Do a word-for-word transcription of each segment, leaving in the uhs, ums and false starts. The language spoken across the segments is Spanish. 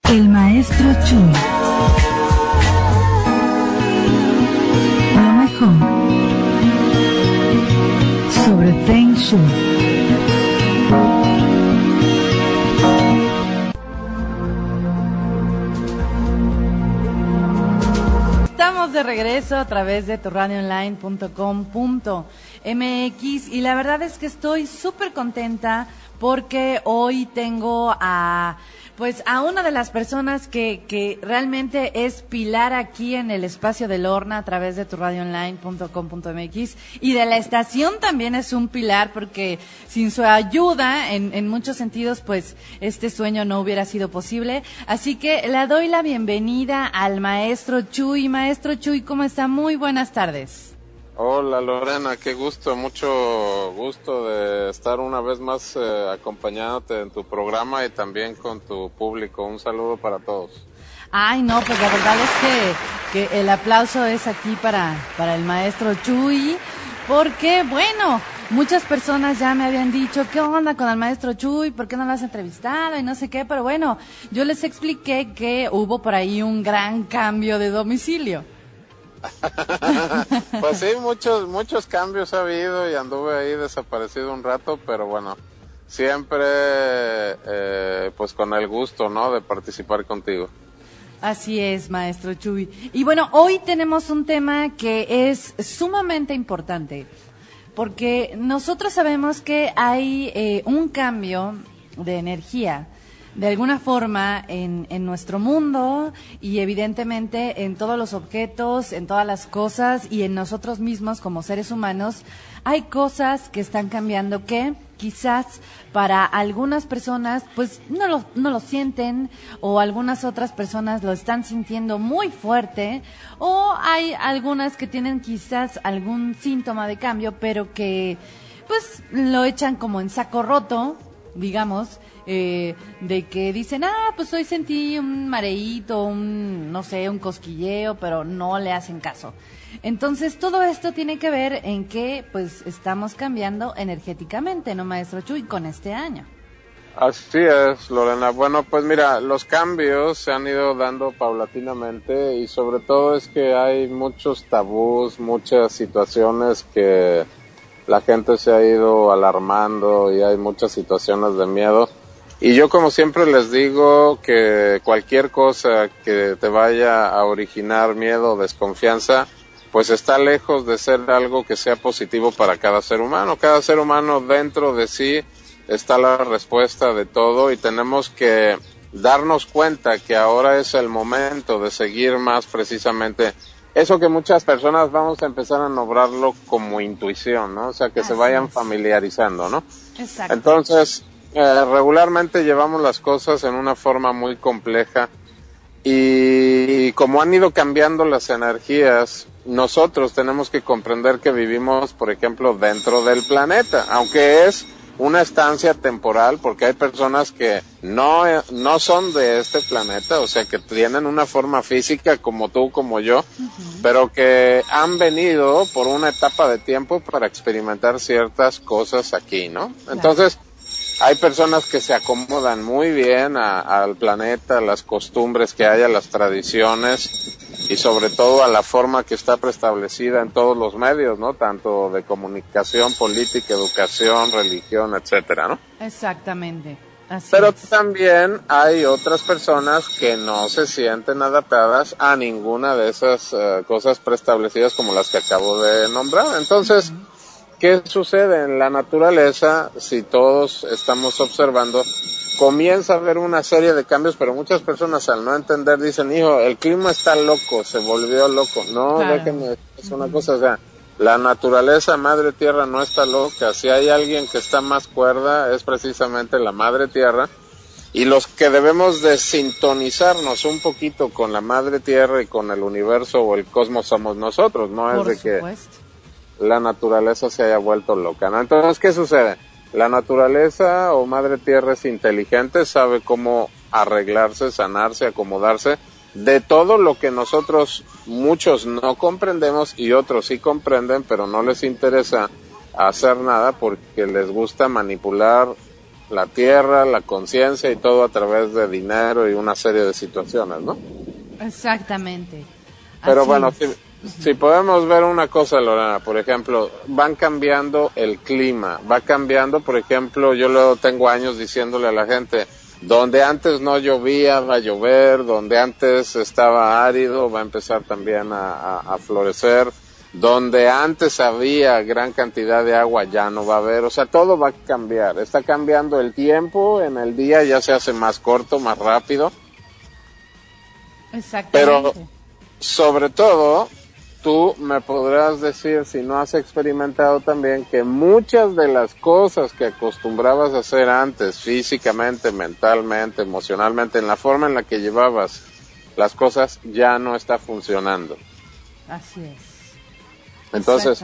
El maestro Chuy. Lo mejor sobre Feng Shui. Estamos de regreso a través de tu radio online punto com punto m x y la verdad es que estoy súper contenta porque hoy tengo a pues a una de las personas que que realmente es pilar aquí en el espacio de Lorna a través de tu radio online punto com punto m x y de la estación también es un pilar porque sin su ayuda en en muchos sentidos pues este sueño no hubiera sido posible, así que le doy la bienvenida al maestro Chuy. Maestro Chuy, ¿cómo está? Muy buenas tardes. Hola Lorena, qué gusto, mucho gusto de estar una vez más eh, acompañándote en tu programa y también con tu público. Un saludo para todos. Ay, no, pues la verdad es que, que el aplauso es aquí para, para el maestro Chuy, porque bueno, muchas personas ya me habían dicho, ¿qué onda con el maestro Chuy? ¿Por qué no lo has entrevistado? Y no sé qué, pero bueno, yo les expliqué que hubo por ahí un gran cambio de domicilio. Pues sí, muchos muchos cambios ha habido y anduve ahí desaparecido un rato, pero bueno, siempre eh, pues con el gusto, ¿no?, de participar contigo. Así es, maestro Chuy. Y bueno, hoy tenemos un tema que es sumamente importante, porque nosotros sabemos que hay eh, un cambio de energía de alguna forma en, en nuestro mundo y evidentemente en todos los objetos, en todas las cosas y en nosotros mismos como seres humanos. Hay cosas que están cambiando que quizás para algunas personas pues no lo, no lo sienten, o algunas otras personas lo están sintiendo muy fuerte, o hay algunas que tienen quizás algún síntoma de cambio pero que pues lo echan como en saco roto, digamos, eh, de que dicen, ah, pues hoy sentí un mareíto, un, no sé, un cosquilleo, pero no le hacen caso. Entonces, todo esto tiene que ver en que, pues, estamos cambiando energéticamente, ¿no, maestro Chuy, con este año? Así es, Lorena. Bueno, pues mira, los cambios se han ido dando paulatinamente y sobre todo es que hay muchos tabús, muchas situaciones que la gente se ha ido alarmando y hay muchas situaciones de miedo. Y yo como siempre les digo que cualquier cosa que te vaya a originar miedo o desconfianza, pues está lejos de ser algo que sea positivo para cada ser humano. Cada ser humano dentro de sí está la respuesta de todo y tenemos que darnos cuenta que ahora es el momento de seguir más precisamente eso que muchas personas vamos a empezar a nombrarlo como intuición, ¿no? O sea, que Así se vayan es. familiarizando, ¿no? Exacto. Entonces, eh, regularmente llevamos las cosas en una forma muy compleja y, y como han ido cambiando las energías, nosotros tenemos que comprender que vivimos, por ejemplo, dentro del planeta, aunque es una estancia temporal, porque hay personas que no, no son de este planeta, o sea, que tienen una forma física como tú, como yo, uh-huh. pero que han venido por una etapa de tiempo para experimentar ciertas cosas aquí, ¿no? Claro. Entonces, hay personas que se acomodan muy bien a, al planeta, a las costumbres que hay, a las tradiciones y sobre todo a la forma que está preestablecida en todos los medios, ¿no? Tanto de comunicación, política, educación, religión, etcétera, ¿no? Exactamente. Así Pero es. También hay otras personas que no se sienten adaptadas a ninguna de esas uh, cosas preestablecidas como las que acabo de nombrar. Entonces, uh-huh. ¿qué sucede en la naturaleza? Si todos estamos observando, comienza a haber una serie de cambios, pero muchas personas al no entender dicen, hijo, el clima está loco, se volvió loco. No, claro. déjenme, es una cosa, o sea, la naturaleza, Madre Tierra, no está loca. Si hay alguien que está más cuerda, es precisamente la Madre Tierra. Y los que debemos de sintonizarnos un poquito con la Madre Tierra y con el universo o el cosmos somos nosotros, no es Por de supuesto. que la naturaleza se haya vuelto loca, ¿no? Entonces, ¿qué sucede? La naturaleza o Madre Tierra es inteligente, sabe cómo arreglarse, sanarse, acomodarse de todo lo que nosotros muchos no comprendemos y otros sí comprenden, pero no les interesa hacer nada porque les gusta manipular la tierra, la conciencia y todo a través de dinero y una serie de situaciones, ¿no? Exactamente. Pero Así bueno, es. si, si podemos ver una cosa, Lorena, por ejemplo, van cambiando el clima, va cambiando, por ejemplo, yo luego tengo años diciéndole a la gente, donde antes no llovía va a llover, donde antes estaba árido va a empezar también a, a, a florecer, donde antes había gran cantidad de agua ya no va a haber, o sea, todo va a cambiar, está cambiando el tiempo, en el día ya se hace más corto, más rápido. Exactamente. Pero sobre todo, tú me podrás decir, si no has experimentado también, que muchas de las cosas que acostumbrabas a hacer antes, físicamente, mentalmente, emocionalmente, en la forma en la que llevabas las cosas, ya no está funcionando. Así es. Entonces,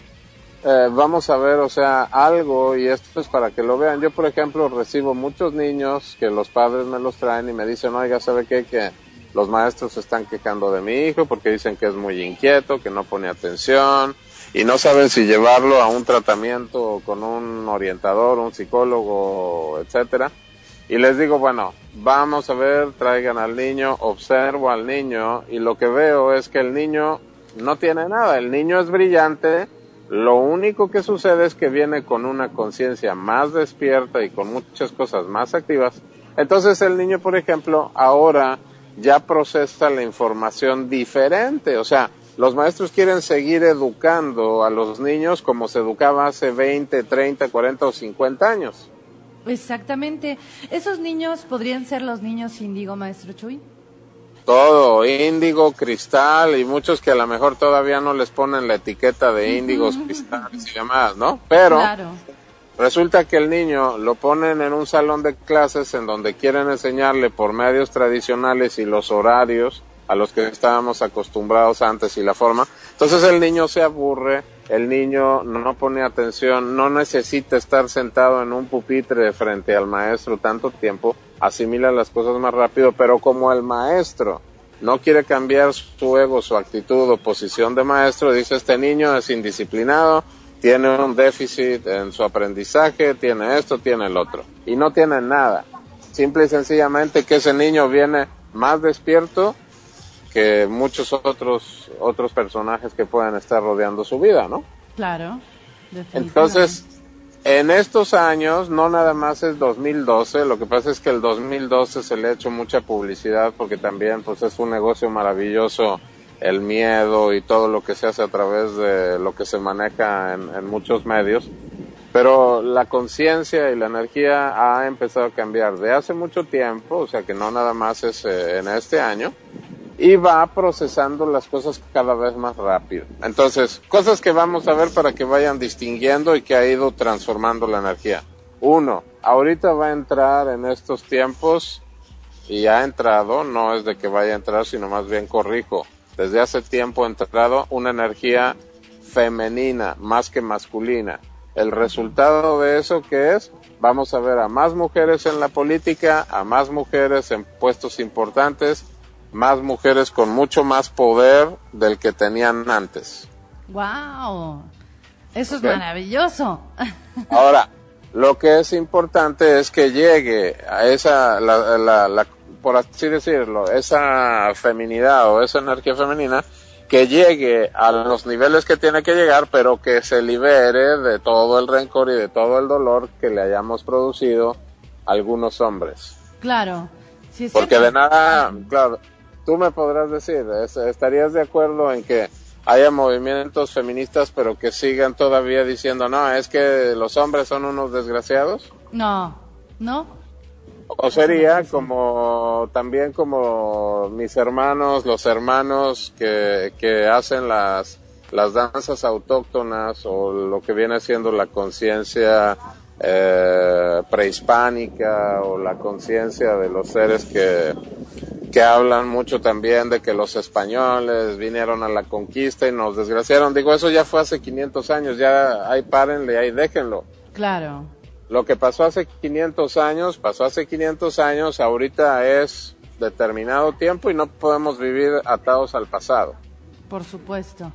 eh, vamos a ver, o sea, algo, y esto es para que lo vean. Yo, por ejemplo, recibo muchos niños que los padres me los traen y me dicen, oiga, ¿sabe qué? Que los maestros se están quejando de mi hijo porque dicen que es muy inquieto, que no pone atención, y no saben si llevarlo a un tratamiento con un orientador, un psicólogo, etcétera. Y les digo, bueno, vamos a ver, traigan al niño, observo al niño, y lo que veo es que el niño no tiene nada, el niño es brillante, lo único que sucede es que viene con una conciencia más despierta y con muchas cosas más activas. Entonces el niño, por ejemplo, ahora ya procesa la información diferente, o sea, los maestros quieren seguir educando a los niños como se educaba hace veinte, treinta, cuarenta o cincuenta años. Exactamente. ¿Esos niños podrían ser los niños índigo, maestro Chuy? Todo, índigo, cristal, y muchos que a lo mejor todavía no les ponen la etiqueta de índigos, cristales y demás, ¿no? Pero claro. Resulta que el niño lo ponen en un salón de clases en donde quieren enseñarle por medios tradicionales y los horarios a los que estábamos acostumbrados antes y la forma. Entonces el niño se aburre, el niño no pone atención, no necesita estar sentado en un pupitre frente al maestro tanto tiempo, asimila las cosas más rápido, pero como el maestro no quiere cambiar su ego, su actitud o posición de maestro, dice, este niño es indisciplinado, tiene un déficit en su aprendizaje, tiene esto, tiene el otro. Y no tiene nada. Simple y sencillamente que ese niño viene más despierto que muchos otros otros personajes que pueden estar rodeando su vida, ¿no? Claro. Entonces, en estos años, no nada más es dos mil doce, lo que pasa es que el dos mil doce se le ha hecho mucha publicidad porque también pues es un negocio maravilloso, el miedo y todo lo que se hace a través de lo que se maneja en, en muchos medios, pero la conciencia y la energía ha empezado a cambiar de hace mucho tiempo, o sea que no nada más es eh, en este año, y va procesando las cosas cada vez más rápido. Entonces, cosas que vamos a ver para que vayan distinguiendo y que ha ido transformando la energía. Uno, ahorita va a entrar en estos tiempos, y ha entrado, no es de que vaya a entrar, sino más bien corrijo, desde hace tiempo ha entrado una energía femenina más que masculina. El resultado de eso, ¿qué es? Vamos a ver a más mujeres en la política, a más mujeres en puestos importantes, más mujeres con mucho más poder del que tenían antes. ¡Wow! Eso ¿Okay? Es maravilloso. Ahora, lo que es importante es que llegue a esa, la, la, la, por así decirlo, esa feminidad o esa energía femenina, que llegue a los niveles que tiene que llegar, pero que se libere de todo el rencor y de todo el dolor que le hayamos producido a algunos hombres. Claro. Sí, es Porque cierto. de nada, claro, tú me podrás decir, ¿estarías de acuerdo en que haya movimientos feministas pero que sigan todavía diciendo, no, es que los hombres son unos desgraciados? No, ¿no? O sería como, también como mis hermanos, los hermanos que, que hacen las, las danzas autóctonas o lo que viene siendo la conciencia eh, prehispánica o la conciencia de los seres que, que hablan mucho también de que los españoles vinieron a la conquista y nos desgraciaron. Digo, eso ya fue hace quinientos años, ya ahí párenle, ahí déjenlo. Claro. Lo que pasó hace quinientos años, pasó hace quinientos años, ahorita es determinado tiempo y no podemos vivir atados al pasado. Por supuesto.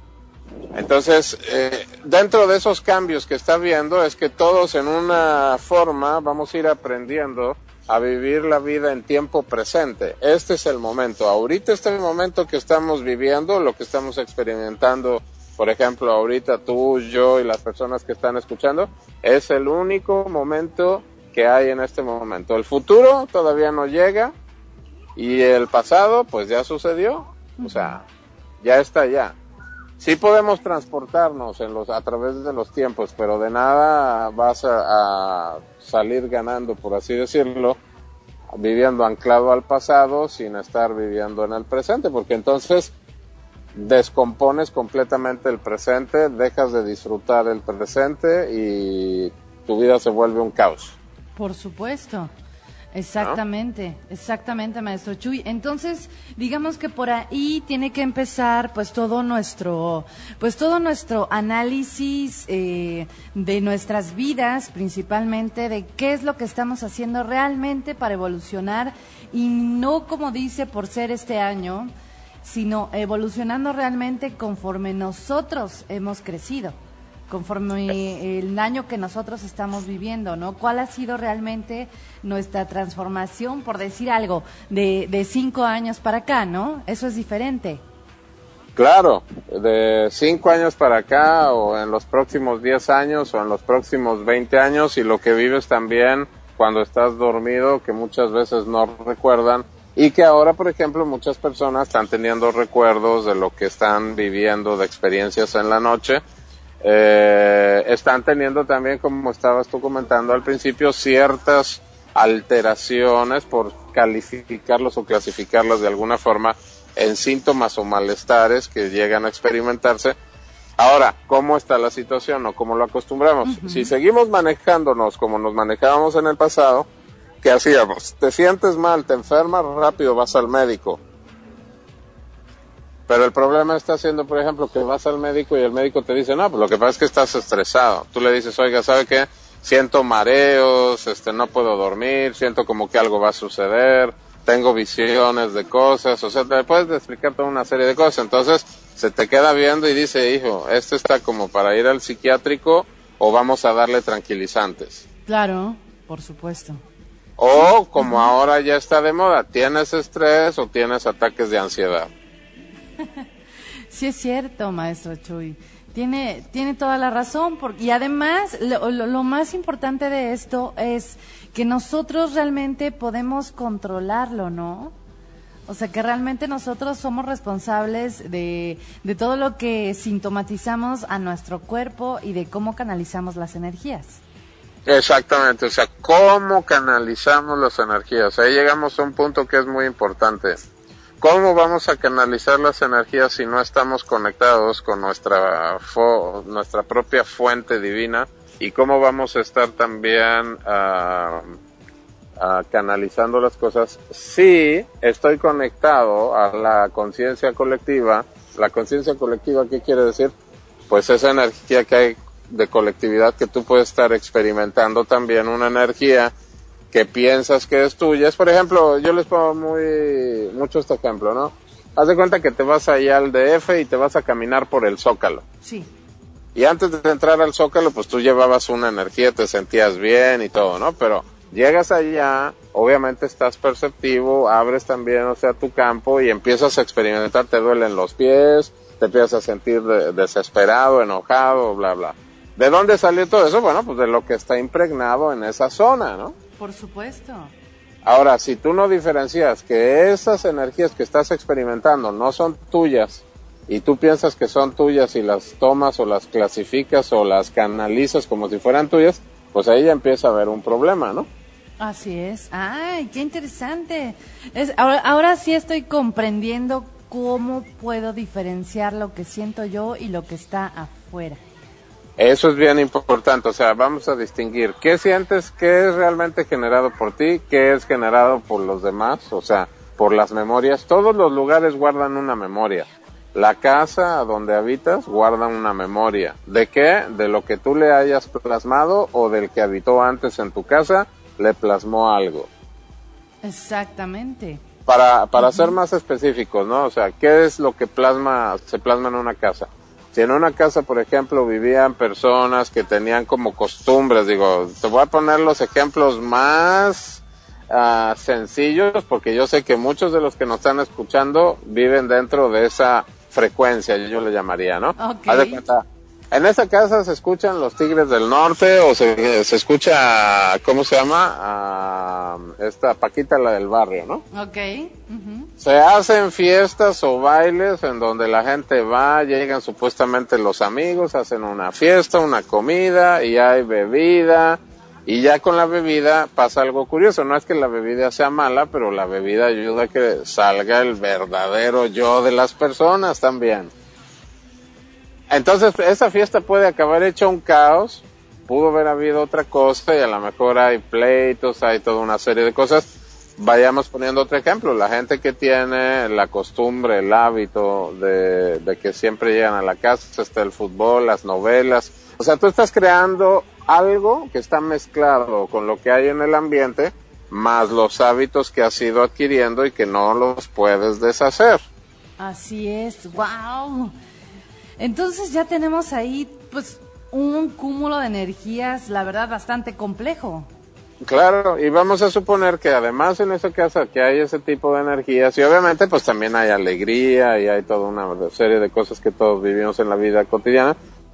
Entonces, eh, dentro de esos cambios que está viendo es que todos en una forma vamos a ir aprendiendo a vivir la vida en tiempo presente. Este es el momento. Ahorita este es el momento que estamos viviendo, lo que estamos experimentando, por ejemplo, ahorita tú, yo y las personas que están escuchando, es el único momento que hay en este momento. El futuro todavía no llega y el pasado pues ya sucedió, o sea, ya está ya. Sí podemos transportarnos en los a través de los tiempos, pero de nada vas a, a salir ganando, por así decirlo, viviendo anclado al pasado sin estar viviendo en el presente, porque entonces descompones completamente el presente, dejas de disfrutar el presente y tu vida se vuelve un caos. Por supuesto. Exactamente, ¿no? Exactamente, maestro Chuy. Entonces, digamos que por ahí tiene que empezar, pues todo nuestro, pues todo nuestro análisis eh, de nuestras vidas, principalmente de qué es lo que estamos haciendo realmente para evolucionar y no como dice por ser este año, sino evolucionando realmente conforme nosotros hemos crecido. Conforme el año que nosotros estamos viviendo, ¿no? ¿Cuál ha sido realmente nuestra transformación, por decir algo, de, de cinco años para acá, ¿no? Eso es diferente. Claro, de cinco años para acá, o en los próximos diez años, o en los próximos veinte años, y lo que vives también cuando estás dormido, que muchas veces no recuerdan, y que ahora, por ejemplo, muchas personas están teniendo recuerdos de lo que están viviendo, de experiencias en la noche. Eh, están teniendo también, como estabas tú comentando al principio, ciertas alteraciones, por calificarlos o clasificarlos de alguna forma, en síntomas o malestares que llegan a experimentarse. Ahora, ¿cómo está la situación o cómo lo acostumbramos? Uh-huh. Si seguimos manejándonos como nos manejábamos en el pasado, ¿qué hacíamos? Te sientes mal, te enfermas, rápido vas al médico. Pero el problema está siendo, por ejemplo, que vas al médico y el médico te dice, no, pues lo que pasa es que estás estresado. Tú le dices, oiga, ¿sabe qué? Siento mareos, este, no puedo dormir, siento como que algo va a suceder, tengo visiones de cosas, o sea, te puedes explicar toda una serie de cosas. Entonces, se te queda viendo y dice, hijo, esto está como para ir al psiquiátrico o vamos a darle tranquilizantes. Claro, por supuesto. O, como ahora ya está de moda, ¿tienes estrés o tienes ataques de ansiedad? Sí es cierto, maestro Chuy. Tiene, tiene toda la razón, porque, y además lo, lo, lo más importante de esto es que nosotros realmente podemos controlarlo, ¿no? O sea, que realmente nosotros somos responsables de, de todo lo que sintomatizamos a nuestro cuerpo y de cómo canalizamos las energías. Exactamente, o sea, cómo canalizamos las energías. Ahí llegamos a un punto que es muy importante. ¿Cómo vamos a canalizar las energías si no estamos conectados con nuestra fo- nuestra propia fuente divina? ¿Y cómo vamos a estar también uh, uh, canalizando las cosas si estoy conectado a la conciencia colectiva? ¿La conciencia colectiva qué quiere decir? Pues esa energía que hay de colectividad que tú puedes estar experimentando también, una energía que piensas que es tuya. Es, por ejemplo, yo les pongo muy mucho este ejemplo, ¿no? Haz de cuenta que te vas allá al D F y te vas a caminar por el Zócalo. Sí. Y antes de entrar al Zócalo, pues tú llevabas una energía, te sentías bien y todo, ¿no? Pero llegas allá, obviamente estás perceptivo, abres también, o sea, tu campo y empiezas a experimentar, te duelen los pies, te empiezas a sentir de- desesperado, enojado, bla, bla. ¿De dónde salió todo eso? Bueno, pues de lo que está impregnado en esa zona, ¿no? Por supuesto. Ahora, si tú no diferencias que esas energías que estás experimentando no son tuyas y tú piensas que son tuyas y las tomas o las clasificas o las canalizas como si fueran tuyas, pues ahí ya empieza a haber un problema, ¿no? Así es. Ay, qué interesante. Es, ahora, ahora sí estoy comprendiendo cómo puedo diferenciar lo que siento yo y lo que está afuera. Eso es bien importante, o sea, vamos a distinguir qué sientes, qué es realmente generado por ti, qué es generado por los demás, o sea, por las memorias. Todos los lugares guardan una memoria. La casa donde habitas guarda una memoria. ¿De qué? De lo que tú le hayas plasmado o del que habitó antes en tu casa, le plasmó algo. Exactamente. Para, para Uh-huh. ser más específicos, ¿no? O sea, ¿qué es lo que plasma, se plasma en una casa? Si en una casa, por ejemplo, vivían personas que tenían como costumbres, digo, te voy a poner los ejemplos más uh, sencillos, porque yo sé que muchos de los que nos están escuchando viven dentro de esa frecuencia, yo le llamaría, ¿no? Okay. Haz de cuenta, en esa casa se escuchan los Tigres del Norte, o se, se escucha, ¿cómo se llama? Uh, esta Paquita, la del barrio, ¿no? Okay. Uh-huh. Se hacen fiestas o bailes en donde la gente va, llegan supuestamente los amigos, hacen una fiesta, una comida, y hay bebida, y ya con la bebida pasa algo curioso. No es que la bebida sea mala, pero la bebida ayuda a que salga el verdadero yo de las personas también. Entonces, esa fiesta puede acabar hecha un caos, pudo haber habido otra cosa, y a lo mejor hay pleitos, hay toda una serie de cosas. Vayamos poniendo otro ejemplo, la gente que tiene la costumbre, el hábito de, de que siempre llegan a la casa, está el fútbol, las novelas. O sea, tú estás creando algo que está mezclado con lo que hay en el ambiente, más los hábitos que has ido adquiriendo y que no los puedes deshacer. Así es, wow. Entonces ya tenemos ahí, pues, un cúmulo de energías, la verdad, bastante complejo. Claro, y vamos a suponer que además en esa casa que hay ese tipo de energías, y obviamente pues también hay alegría y hay toda una serie de cosas que todos vivimos en la vida cotidiana,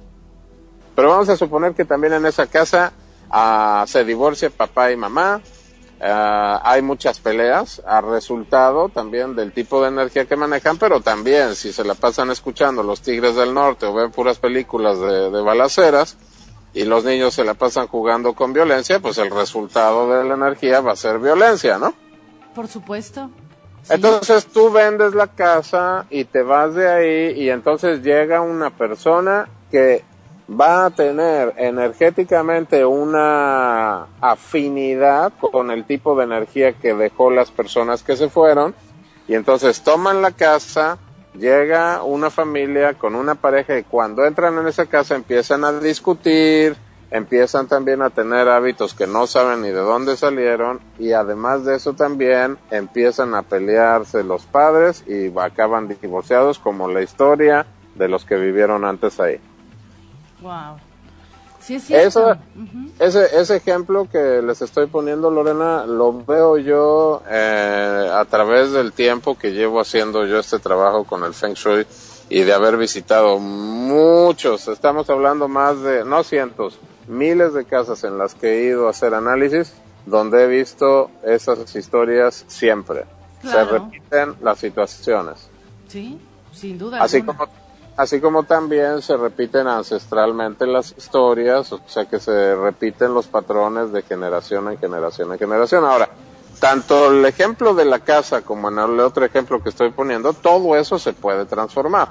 pero vamos a suponer que también en esa casa uh, se divorcia papá y mamá, uh, hay muchas peleas, a resultado también del tipo de energía que manejan, pero también si se la pasan escuchando los Tigres del Norte o ven puras películas de, de balaceras, y los niños se la pasan jugando con violencia, pues el resultado de la energía va a ser violencia, ¿no? Por supuesto. Sí. Entonces tú vendes la casa y te vas de ahí, y entonces llega una persona que va a tener energéticamente una afinidad con el tipo de energía que dejó las personas que se fueron, y entonces toman la casa. Llega una familia con una pareja y cuando entran en esa casa empiezan a discutir, empiezan también a tener hábitos que no saben ni de dónde salieron, y además de eso también empiezan a pelearse los padres y acaban divorciados, como la historia de los que vivieron antes ahí. Wow. Sí, es cierto. Eso, uh-huh. ese, ese ejemplo que les estoy poniendo, Lorena, lo veo yo eh, a través del tiempo que llevo haciendo yo este trabajo con el Feng Shui y de haber visitado muchos, estamos hablando más de, no cientos, miles de casas en las que he ido a hacer análisis, donde he visto esas historias siempre. Claro. Se repiten las situaciones. Sí, sin duda Así alguna. como Así como también se repiten ancestralmente las historias, o sea que se repiten los patrones de generación en generación en generación. Ahora, tanto el ejemplo de la casa como en el otro ejemplo que estoy poniendo, todo eso se puede transformar.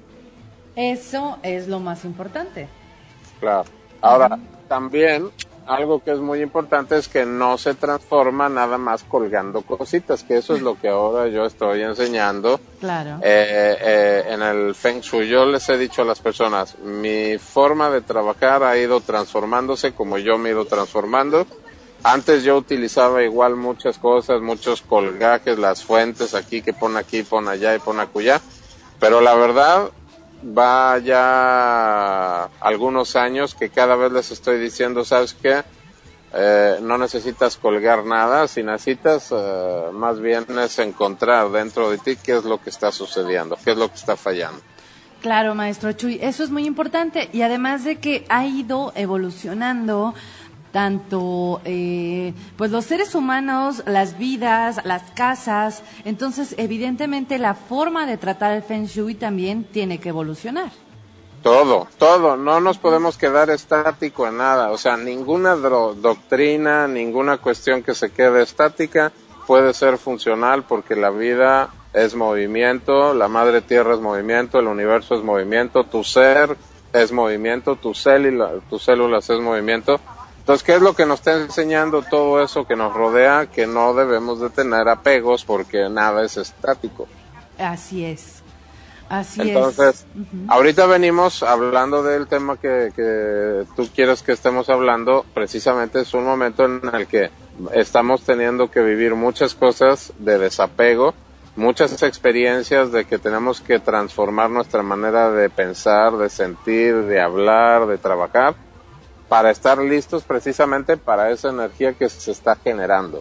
Eso es lo más importante. Claro. Ahora, uh-huh. también algo que es muy importante es que no se transforma nada más colgando cositas, que eso es lo que ahora yo estoy enseñando. Claro. Eh, eh, en el Feng Shui yo les he dicho a las personas, mi forma de trabajar ha ido transformándose como yo me he ido transformando. Antes yo utilizaba igual muchas cosas, muchos colgajes, las fuentes aquí que pon aquí, pon allá y pon acullá, pero la verdad va ya algunos años que cada vez les estoy diciendo, ¿sabes qué? Eh, no necesitas colgar nada, si necesitas eh, más bien es encontrar dentro de ti qué es lo que está sucediendo, qué es lo que está fallando. Claro, maestro Chuy, eso es muy importante, y además de que ha ido evolucionando tanto eh, pues los seres humanos, las vidas, las casas, entonces evidentemente la forma de tratar el Feng Shui también tiene que evolucionar. Todo, todo, no nos podemos quedar estático en nada, o sea, ninguna dro- doctrina, ninguna cuestión que se quede estática puede ser funcional, porque la vida es movimiento, la madre tierra es movimiento, el universo es movimiento, tu ser es movimiento, tu célula, tus células es movimiento. Entonces, ¿qué es lo que nos está enseñando todo eso que nos rodea? Que no debemos de tener apegos porque nada es estático. Así es, así Entonces, es. Uh-huh. ahorita venimos hablando del tema que, que tú quieres que estemos hablando, precisamente es un momento en el que estamos teniendo que vivir muchas cosas de desapego, muchas experiencias de que tenemos que transformar nuestra manera de pensar, de sentir, de hablar, de trabajar, para estar listos precisamente para esa energía que se está generando.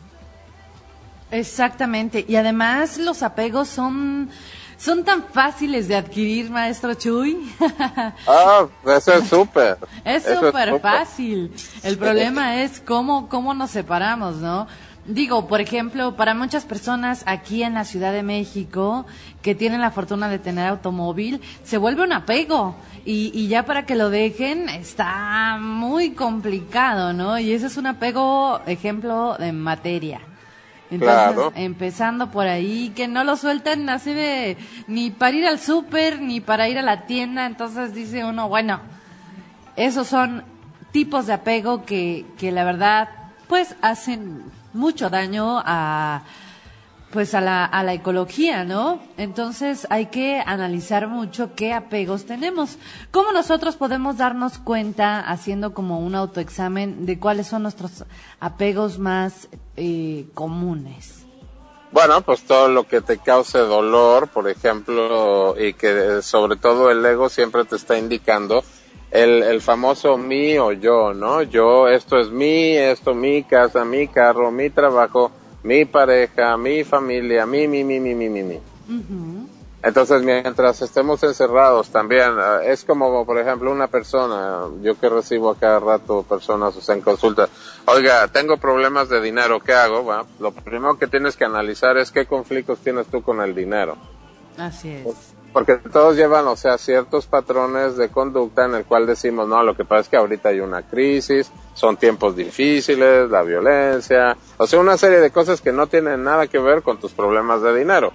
Exactamente, y además los apegos son son tan fáciles de adquirir, maestro Chuy. Ah, eso es súper. Es súper fácil. El problema es cómo cómo nos separamos, ¿no? Digo, por ejemplo, para muchas personas aquí en la Ciudad de México que tienen la fortuna de tener automóvil, se vuelve un apego y, y ya para que lo dejen está muy complicado, ¿no? Y ese es un apego, ejemplo, de materia. Entonces, claro. Empezando por ahí, que no lo sueltan así de ni para ir al súper, ni para ir a la tienda, entonces dice uno, bueno, esos son tipos de apego que, que la verdad, pues hacen mucho daño a pues a la a la ecología, ¿no? Entonces hay que analizar mucho qué apegos tenemos. ¿Cómo nosotros podemos darnos cuenta, haciendo como un autoexamen, de cuáles son nuestros apegos más eh, comunes? Bueno, pues todo lo que te cause dolor, por ejemplo, y que sobre todo el ego siempre te está indicando el, el famoso mí o yo, ¿no? Yo, esto es mí, esto mi casa, mi carro, mi trabajo, mi pareja, mi familia, mi, mi, mi, mi, mi, mi, mi. Uh-huh. Entonces, mientras estemos encerrados también, es como, por ejemplo, una persona, yo que recibo a cada rato personas, o sea, en consulta, oiga, tengo problemas de dinero, ¿qué hago? Bueno, lo primero que tienes que analizar es qué conflictos tienes tú con el dinero. Así es. Porque todos llevan, o sea, ciertos patrones de conducta en el cual decimos, no, lo que pasa es que ahorita hay una crisis, son tiempos difíciles, la violencia, o sea, una serie de cosas que no tienen nada que ver con tus problemas de dinero.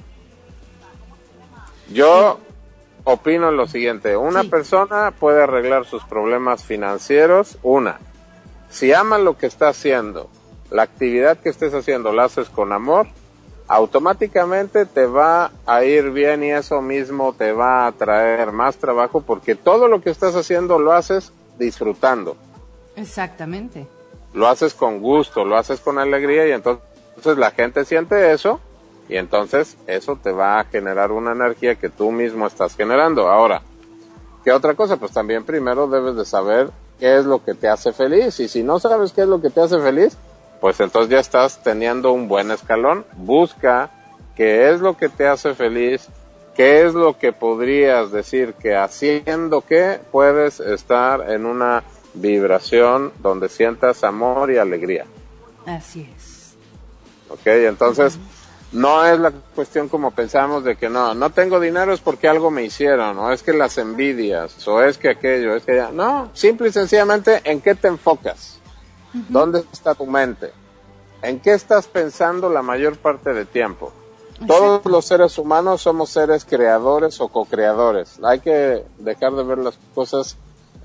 Yo opino lo siguiente, una sí. persona puede arreglar sus problemas financieros, una, si ama lo que está haciendo, la actividad que estés haciendo la haces con amor, automáticamente te va a ir bien y eso mismo te va a traer más trabajo porque todo lo que estás haciendo lo haces disfrutando. Exactamente. Lo haces con gusto, lo haces con alegría y entonces, entonces la gente siente eso y entonces eso te va a generar una energía que tú mismo estás generando. Ahora, ¿qué otra cosa? Pues también primero debes de saber qué es lo que te hace feliz y si no sabes qué es lo que te hace feliz, pues entonces ya estás teniendo un buen escalón. Busca qué es lo que te hace feliz, qué es lo que podrías decir que haciendo que puedes estar en una vibración donde sientas amor y alegría. Así es. Ok, entonces uh-huh. no es la cuestión como pensamos de que no, no tengo dinero es porque algo me hicieron, o es que las envidias, o es que aquello, es que ya, no, simple y sencillamente en qué te enfocas. ¿Dónde está tu mente? ¿En qué estás pensando la mayor parte del tiempo? Todos los seres humanos somos seres creadores o co-creadores. Hay que dejar de ver las cosas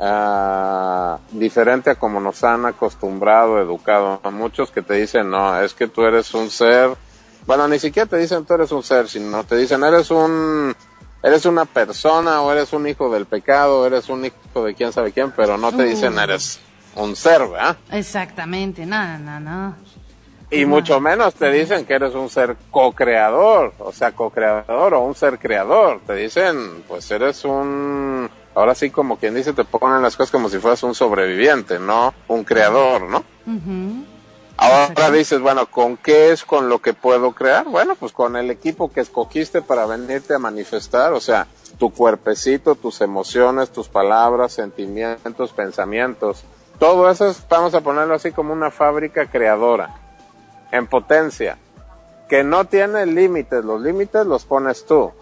uh, diferente a como nos han acostumbrado, educado. A muchos que te dicen, no, es que tú eres un ser... Bueno, ni siquiera te dicen tú eres un ser, sino te dicen eres un... Eres una persona o eres un hijo del pecado, eres un hijo de quién sabe quién, pero no te dicen eres... un ser, ¿verdad? Exactamente, no, no, no. Y no. Mucho menos te dicen que eres un ser co-creador, o sea, co-creador o un ser creador. Te dicen, pues eres un... Ahora sí, como quien dice, te ponen las cosas como si fueras un sobreviviente, no un creador, ¿no? Uh-huh. Ahora Exacto. dices, bueno, ¿con qué es con lo que puedo crear? Bueno, pues con el equipo que escogiste para venirte a manifestar, o sea, tu cuerpecito, tus emociones, tus palabras, sentimientos, pensamientos. Todo eso vamos a ponerlo así como una fábrica creadora, en potencia, que no tiene límites, los límites los pones tú.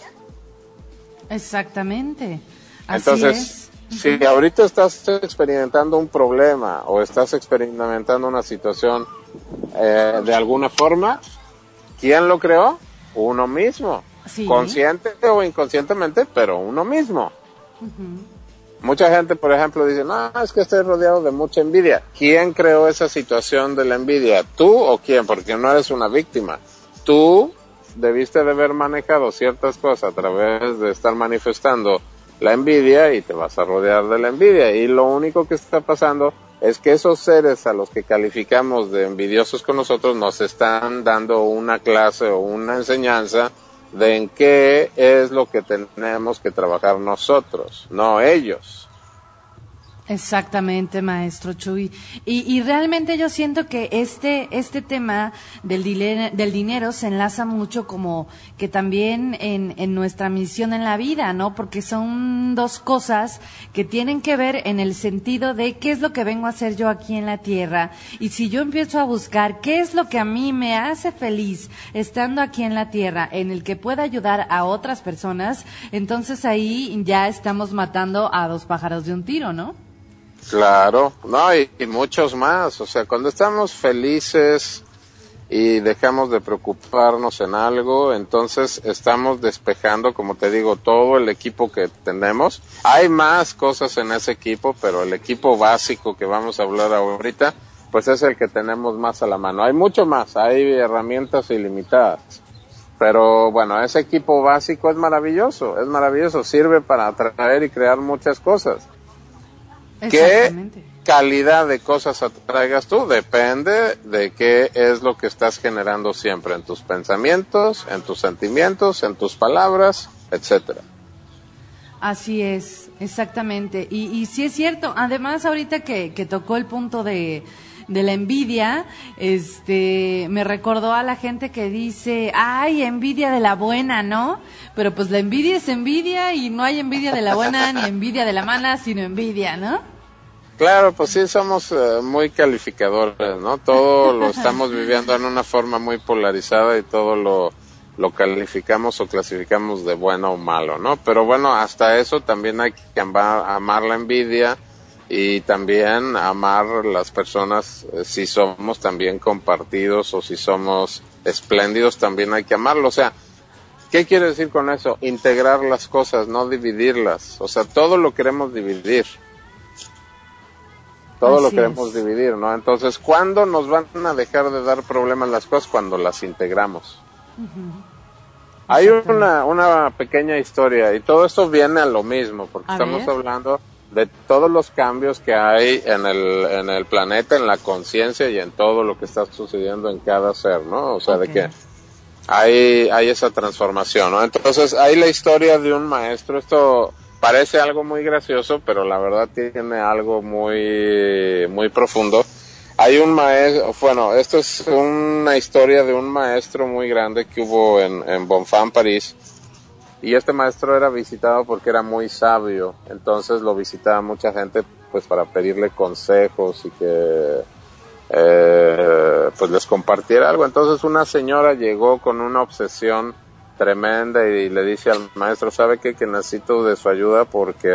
Exactamente, así Entonces, es. Si uh-huh. ahorita estás experimentando un problema o estás experimentando una situación eh, de alguna forma, ¿quién lo creó? Uno mismo, sí. Consciente o inconscientemente, pero uno mismo. Uh-huh. Mucha gente, por ejemplo, dice, no, es que estoy rodeado de mucha envidia. ¿Quién creó esa situación de la envidia? ¿Tú o quién? Porque no eres una víctima. Tú debiste de haber manejado ciertas cosas a través de estar manifestando la envidia y te vas a rodear de la envidia. Y lo único que está pasando es que esos seres a los que calificamos de envidiosos con nosotros nos están dando una clase o una enseñanza de en qué es lo que tenemos que trabajar nosotros, no ellos. Exactamente, maestro Chuy. Y, y realmente yo siento que este este tema del, dile, del dinero se enlaza mucho como que también en, en nuestra misión en la vida, ¿no? Porque son dos cosas que tienen que ver en el sentido de qué es lo que vengo a hacer yo aquí en la tierra. Y si yo empiezo a buscar qué es lo que a mí me hace feliz estando aquí en la tierra, en el que pueda ayudar a otras personas, entonces ahí ya estamos matando a dos pájaros de un tiro, ¿no? Claro, no, y, y muchos más, o sea, cuando estamos felices y dejamos de preocuparnos en algo, entonces estamos despejando, como te digo, todo el equipo que tenemos. Hay más cosas en ese equipo, pero el equipo básico que vamos a hablar ahorita, pues es el que tenemos más a la mano. Hay mucho más, hay herramientas ilimitadas, pero bueno, ese equipo básico Exactamente. es maravilloso, sirve para atraer y crear muchas cosas. ¿Qué calidad de cosas atraigas tú? Depende de qué es lo que estás generando siempre en tus pensamientos, en tus sentimientos, en tus palabras, etcétera. Así es, exactamente. Y, y sí es cierto, además ahorita que, que tocó el punto de, de la envidia, este, me recordó a la gente que dice, ay, envidia de la buena, ¿no? Pero pues la envidia es envidia y no hay envidia de la buena ni envidia de la mala, sino envidia, ¿no? Claro, pues sí, somos uh, muy calificadores, ¿no? Todo lo estamos viviendo en una forma muy polarizada y todo lo, lo calificamos o clasificamos de bueno o malo, ¿no? Pero bueno, hasta eso también hay que amar, amar la envidia y también amar las personas, eh, si somos también compartidos o si somos espléndidos, también hay que amarlo. O sea, ¿qué quiere decir con eso? Integrar las cosas, no dividirlas. O sea, todo lo queremos dividir. Todo Así lo queremos es. dividir, ¿no? Entonces, ¿cuándo nos van a dejar de dar problemas las cosas? Cuando las integramos. Uh-huh. Hay una, una pequeña historia, y todo esto viene a lo mismo, porque a estamos ver. hablando de todos los cambios que hay en el, en el planeta, en la conciencia y en todo lo que está sucediendo en cada ser, ¿no? O sea, okay. de que hay, hay esa transformación, ¿no? Entonces, hay la historia de un maestro, esto parece algo muy gracioso, pero la verdad tiene algo muy, muy profundo. Hay un maestro, bueno, esto es una historia de un maestro muy grande que hubo en, en Bonfim, París, y este maestro era visitado porque era muy sabio, entonces lo visitaba mucha gente pues para pedirle consejos y que eh, pues les compartiera algo. Entonces una señora llegó con una obsesión tremenda y le dice al maestro, ¿sabe qué? Que necesito de su ayuda porque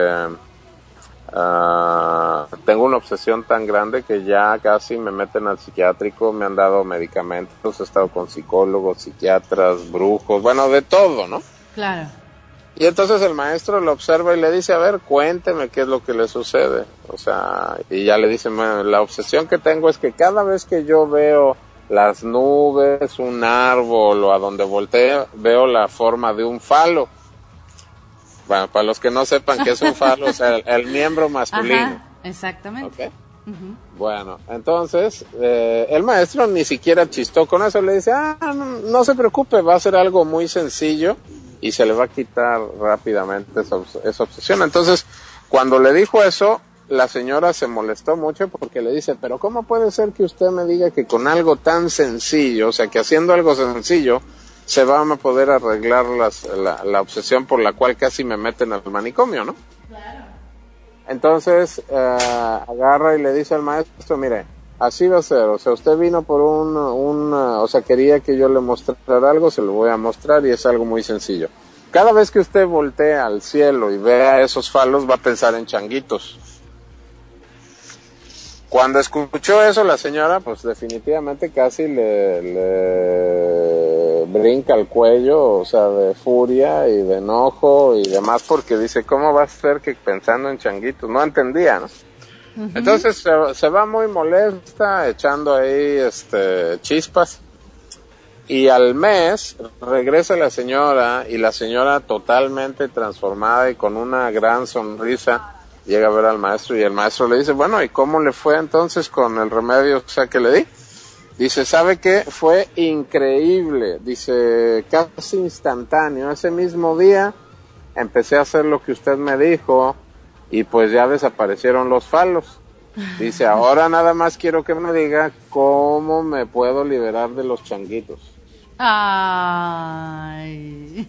uh, tengo una obsesión tan grande que ya casi me meten al psiquiátrico, me han dado medicamentos, he estado con psicólogos, psiquiatras, brujos, bueno, de todo, ¿no? Claro. Y entonces el maestro lo observa y le dice, a ver, cuénteme qué es lo que le sucede. O sea, y ya le dice, bueno, la obsesión que tengo es que cada vez que yo veo las nubes, un árbol o a donde volteo, veo la forma de un falo. Bueno, para los que no sepan qué es un falo, o sea, el, el miembro masculino. Ajá, exactamente. ¿Okay? Uh-huh. Bueno, entonces, eh, el maestro ni siquiera chistó con eso, le dice, ah, no, no se preocupe, va a ser algo muy sencillo y se le va a quitar rápidamente esa, esa obsesión. Entonces, cuando le dijo eso, la señora se molestó mucho porque le dice, pero ¿cómo puede ser que usted me diga que con algo tan sencillo, o sea, que haciendo algo sencillo, se va a poder arreglar las, la, la obsesión por la cual casi me meten al manicomio, ¿no? Claro. Entonces, eh, agarra y le dice al maestro, mire, así va a ser, o sea, usted vino por un, un, o sea, quería que yo le mostrara algo, se lo voy a mostrar y es algo muy sencillo. Cada vez que usted voltea al cielo y vea esos falos, va a pensar en changuitos. Cuando escuchó eso la señora, pues definitivamente casi le, le brinca el cuello, o sea, de furia y de enojo y demás, porque dice, ¿cómo va a ser que pensando en changuitos? No entendía, ¿no? Uh-huh. Entonces se, se va muy molesta, echando ahí este chispas, y al mes regresa la señora, y la señora totalmente transformada y con una gran sonrisa, llega a ver al maestro y el maestro le dice, bueno, ¿y cómo le fue entonces con el remedio, o sea, que le di? Dice, ¿sabe qué? Fue increíble, dice, casi instantáneo, ese mismo día empecé a hacer lo que usted me dijo y pues ya desaparecieron los falos. Dice, ahora nada más quiero que me diga cómo me puedo liberar de los changuitos. Ay.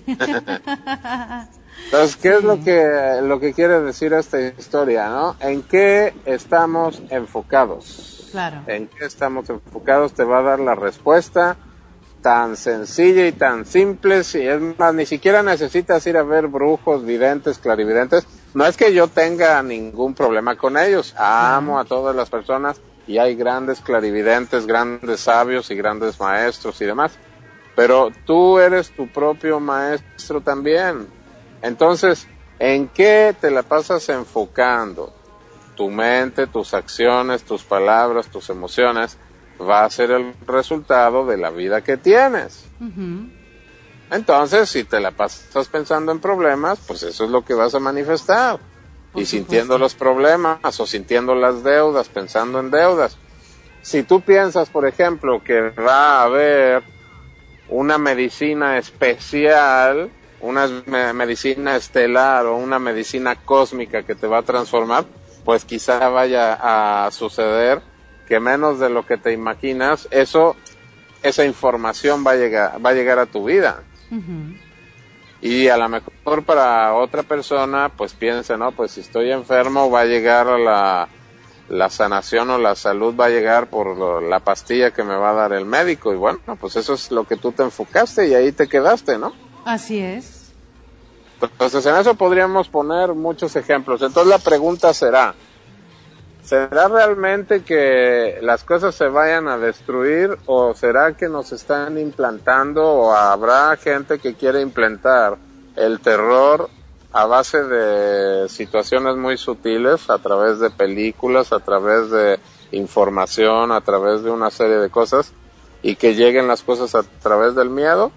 Entonces, ¿qué Sí. es lo que, lo que quiere decir esta historia, no? ¿En qué estamos enfocados? Claro. ¿En qué estamos enfocados? Te va a dar la respuesta tan sencilla y tan simple, si es más, ni siquiera necesitas ir a ver brujos, videntes, clarividentes. No es que yo tenga ningún problema con ellos, amo a todas las personas y hay grandes clarividentes, grandes sabios y grandes maestros y demás, pero tú eres tu propio maestro también. Entonces, ¿en qué te la pasas enfocando? Tu mente, tus acciones, tus palabras, tus emociones va a ser el resultado de la vida que tienes. Uh-huh. Entonces, si te la pasas pensando en problemas, pues eso es lo que vas a manifestar. Por y supuesto. sintiendo los problemas o sintiendo las deudas, pensando en deudas. Si tú piensas, por ejemplo, que va a haber una medicina especial, una me- medicina estelar o una medicina cósmica que te va a transformar, pues quizá vaya a suceder que menos de lo que te imaginas, eso, esa información va a llegar, va a llegar a tu vida. Uh-huh. Y a lo mejor para otra persona, pues piensa, no, pues si estoy enfermo va a llegar a la, la sanación o la salud va a llegar por lo, la pastilla que me va a dar el médico. Y bueno, pues eso es lo que tú te enfocaste y ahí te quedaste, ¿no? Así es. Entonces en eso podríamos poner muchos ejemplos. Entonces la pregunta será, ¿será realmente que las cosas se vayan a destruir o será que nos están implantando o habrá gente que quiere implantar el terror a base de situaciones muy sutiles, a través de películas, a través de información, a través de una serie de cosas y que lleguen las cosas a través del miedo?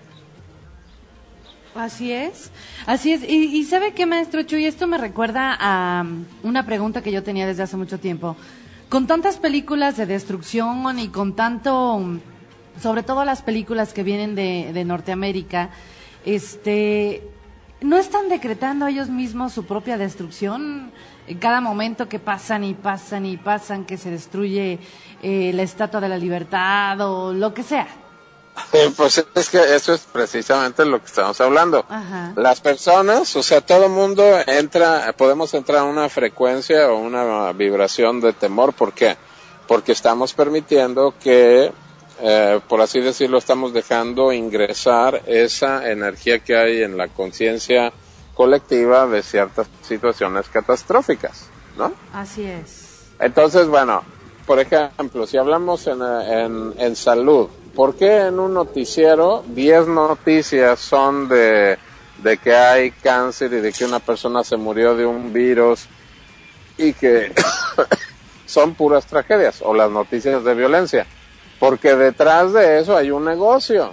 Así es, así es. Y, y ¿sabe qué, maestro Chuy? Esto me recuerda a um, una pregunta que yo tenía desde hace mucho tiempo. Con tantas películas de destrucción y con tanto, um, sobre todo las películas que vienen de, de Norteamérica, este, ¿no están decretando ellos mismos su propia destrucción? En cada momento que pasan y pasan y pasan, que se destruye eh, la Estatua de la Libertad o lo que sea. Eh, pues es que eso es precisamente lo que estamos hablando. Ajá. Las personas, o sea, todo el mundo entra, podemos entrar a una frecuencia o una vibración de temor. ¿Por qué? Porque estamos permitiendo que, eh, por así decirlo, estamos dejando ingresar esa energía que hay en la conciencia colectiva de ciertas situaciones catastróficas, ¿no? Así es. Entonces, bueno, por ejemplo, si hablamos en, en, en salud, ¿por qué en un noticiero diez noticias son de, de que hay cáncer y de que una persona se murió de un virus y que son puras tragedias o las noticias de violencia? Porque detrás de eso hay un negocio.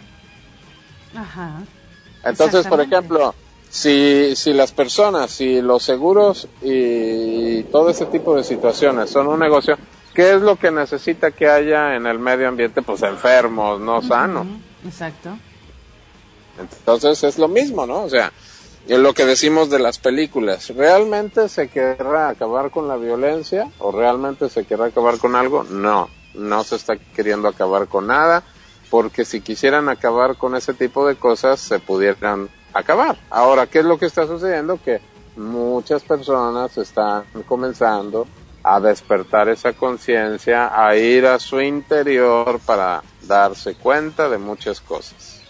Ajá. Entonces, por Exactamente. ejemplo, si, si las personas, si los seguros y todo ese tipo de situaciones son un negocio, ¿qué es lo que necesita que haya en el medio ambiente? Pues enfermos, no sanos. Uh-huh. Exacto. Entonces es lo mismo, ¿no? O sea, es lo que decimos de las películas. ¿Realmente se querrá acabar con la violencia o realmente se querrá acabar con algo? No, no se está queriendo acabar con nada, porque si quisieran acabar con ese tipo de cosas se pudieran acabar. Ahora, ¿qué es lo que está sucediendo? Que muchas personas están comenzando a despertar esa conciencia, a ir a su interior para darse cuenta de muchas cosas.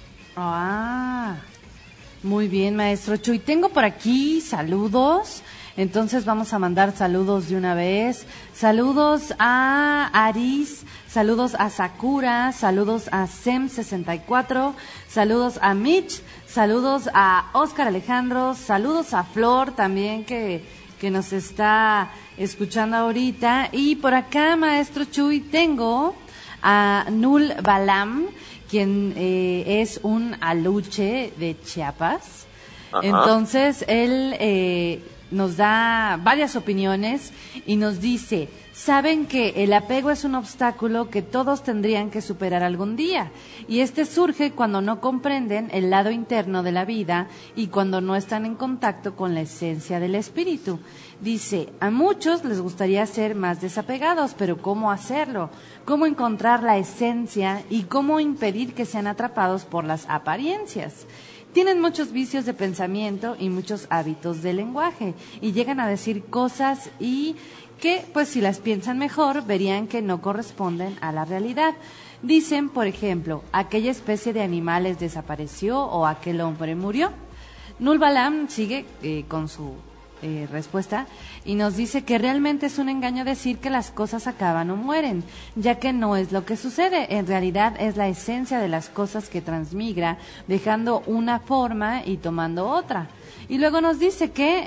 Ah, muy bien, maestro Chuy. Tengo por aquí saludos, entonces vamos a mandar saludos de una vez. Saludos a Aris, saludos a Sakura, saludos a Sem sesenta y cuatro, saludos a Mitch, saludos a Oscar Alejandro, saludos a Flor también que, que nos está escuchando ahorita. Y por acá, maestro Chuy, tengo a Nul Balam, quien eh, es un aluche de Chiapas. Ajá. Entonces, él eh, nos da varias opiniones y nos dice, saben que el apego es un obstáculo que todos tendrían que superar algún día, y este surge cuando no comprenden el lado interno de la vida y cuando no están en contacto con la esencia del espíritu. Dice, a muchos les gustaría ser más desapegados, pero ¿cómo hacerlo? ¿Cómo encontrar la esencia y cómo impedir que sean atrapados por las apariencias? Tienen muchos vicios de pensamiento y muchos hábitos de lenguaje y llegan a decir cosas y que, pues si las piensan mejor, verían que no corresponden a la realidad. Dicen, por ejemplo, aquella especie de animales desapareció o aquel hombre murió. Nul Balam sigue eh, con su eh, respuesta y nos dice que realmente es un engaño decir que las cosas acaban o mueren, ya que no es lo que sucede. En realidad es la esencia de las cosas que transmigra, dejando una forma y tomando otra. Y luego nos dice que...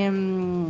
Eh,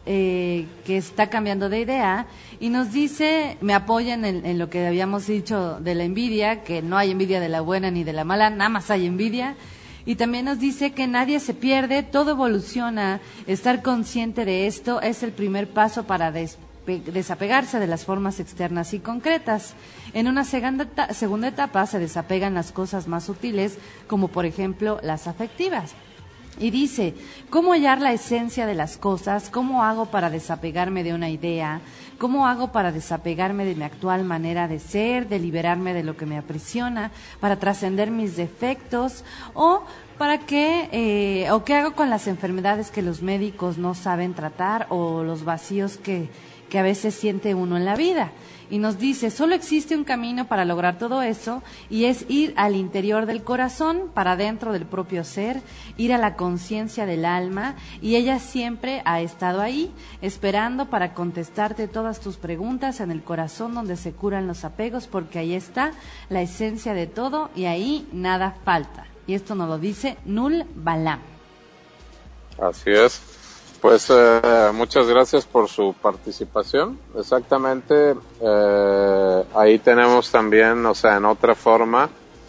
Eh, que está cambiando de idea y nos dice, me apoya en, el, en lo que habíamos dicho de la envidia, que no hay envidia de la buena ni de la mala, nada más hay envidia, y también nos dice que nadie se pierde, todo evoluciona, estar consciente de esto es el primer paso para despe- desapegarse de las formas externas y concretas. En una segunda, ta- segunda etapa se desapegan las cosas más sutiles, como por ejemplo las afectivas. Y dice, ¿cómo hallar la esencia de las cosas? ¿Cómo hago para desapegarme de una idea? ¿Cómo hago para desapegarme de mi actual manera de ser, de liberarme de lo que me aprisiona, para trascender mis defectos? ¿O para qué, eh, o qué hago con las enfermedades que los médicos no saben tratar o los vacíos que, que a veces siente uno en la vida? Y nos dice, solo existe un camino para lograr todo eso, y es ir al interior del corazón, para dentro del propio ser, ir a la conciencia del alma, y ella siempre ha estado ahí, esperando para contestarte todas tus preguntas en el corazón donde se curan los apegos, porque ahí está la esencia de todo, y ahí nada falta. Y esto nos lo dice Nul Balam. Así es. Pues eh, muchas gracias por su participación. Exactamente, eh, ahí tenemos también, o sea, en otra forma,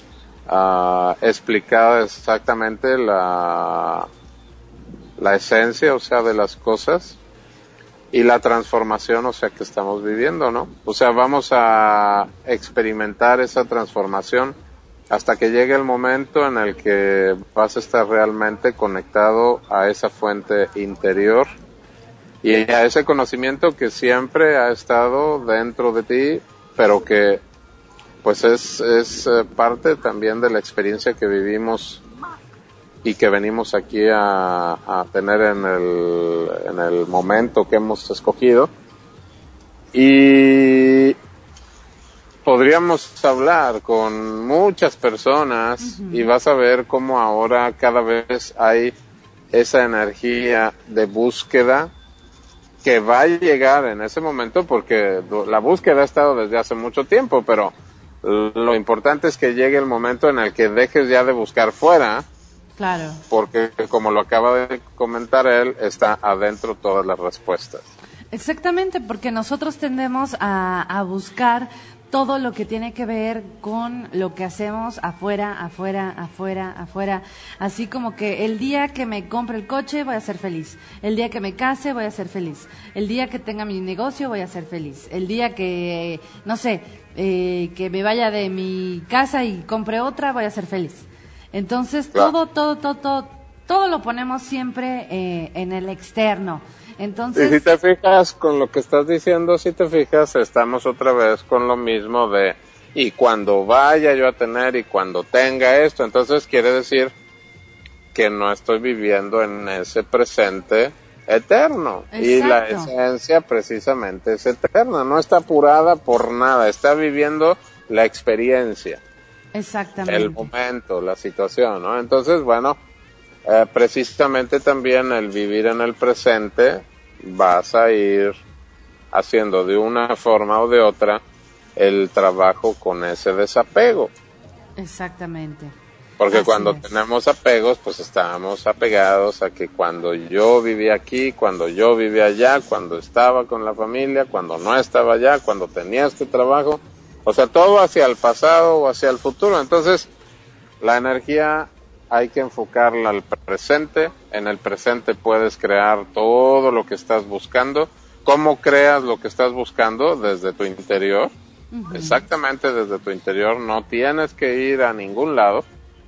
uh, explicada exactamente la, la esencia, o sea, de las cosas y la transformación, o sea, que estamos viviendo, ¿no? O sea, vamos a experimentar esa transformación hasta que llegue el momento en el que vas a estar realmente conectado a esa fuente interior y a ese conocimiento que siempre ha estado dentro de ti, pero que pues es, es parte también de la experiencia que vivimos y que venimos aquí a, a tener en el, en el momento que hemos escogido. Y podríamos hablar con muchas personas uh-huh. y vas a ver cómo ahora cada vez hay esa energía de búsqueda que va a llegar en ese momento, porque la búsqueda ha estado desde hace mucho tiempo, pero lo importante es que llegue el momento en el que dejes ya de buscar fuera, claro, porque como lo acaba de comentar él, está adentro todas las respuestas. Exactamente, porque nosotros tendemos a, a buscar todo lo que tiene que ver con lo que hacemos afuera, afuera, afuera, afuera. Así como que el día que me compre el coche voy a ser feliz. El día que me case voy a ser feliz. El día que tenga mi negocio voy a ser feliz. El día que, no sé, eh, que me vaya de mi casa y compre otra voy a ser feliz. Entonces todo, todo, todo, todo, todo lo ponemos siempre eh, en el externo. Entonces, y si te fijas con lo que estás diciendo, si te fijas, estamos otra vez con lo mismo de, y cuando vaya yo a tener y cuando tenga esto, entonces quiere decir que no estoy viviendo en ese presente eterno. Exacto. Y la esencia precisamente es eterna, no está apurada por nada, está viviendo la experiencia. Exactamente. El momento, la situación, ¿no? Entonces, bueno, Eh, precisamente también el vivir en el presente vas a ir haciendo de una forma o de otra el trabajo con ese desapego. Exactamente. Porque Así cuando es. tenemos apegos, pues estamos apegados a que cuando yo vivía aquí, cuando yo vivía allá, cuando estaba con la familia, cuando no estaba allá, cuando tenía este trabajo, o sea, todo hacia el pasado o hacia el futuro. Entonces, la energía hay que enfocarla al presente. En el presente puedes crear todo lo que estás buscando. ¿Cómo creas lo que estás buscando? Desde tu interior. Uh-huh. Exactamente desde tu interior. No tienes que ir a ningún lado.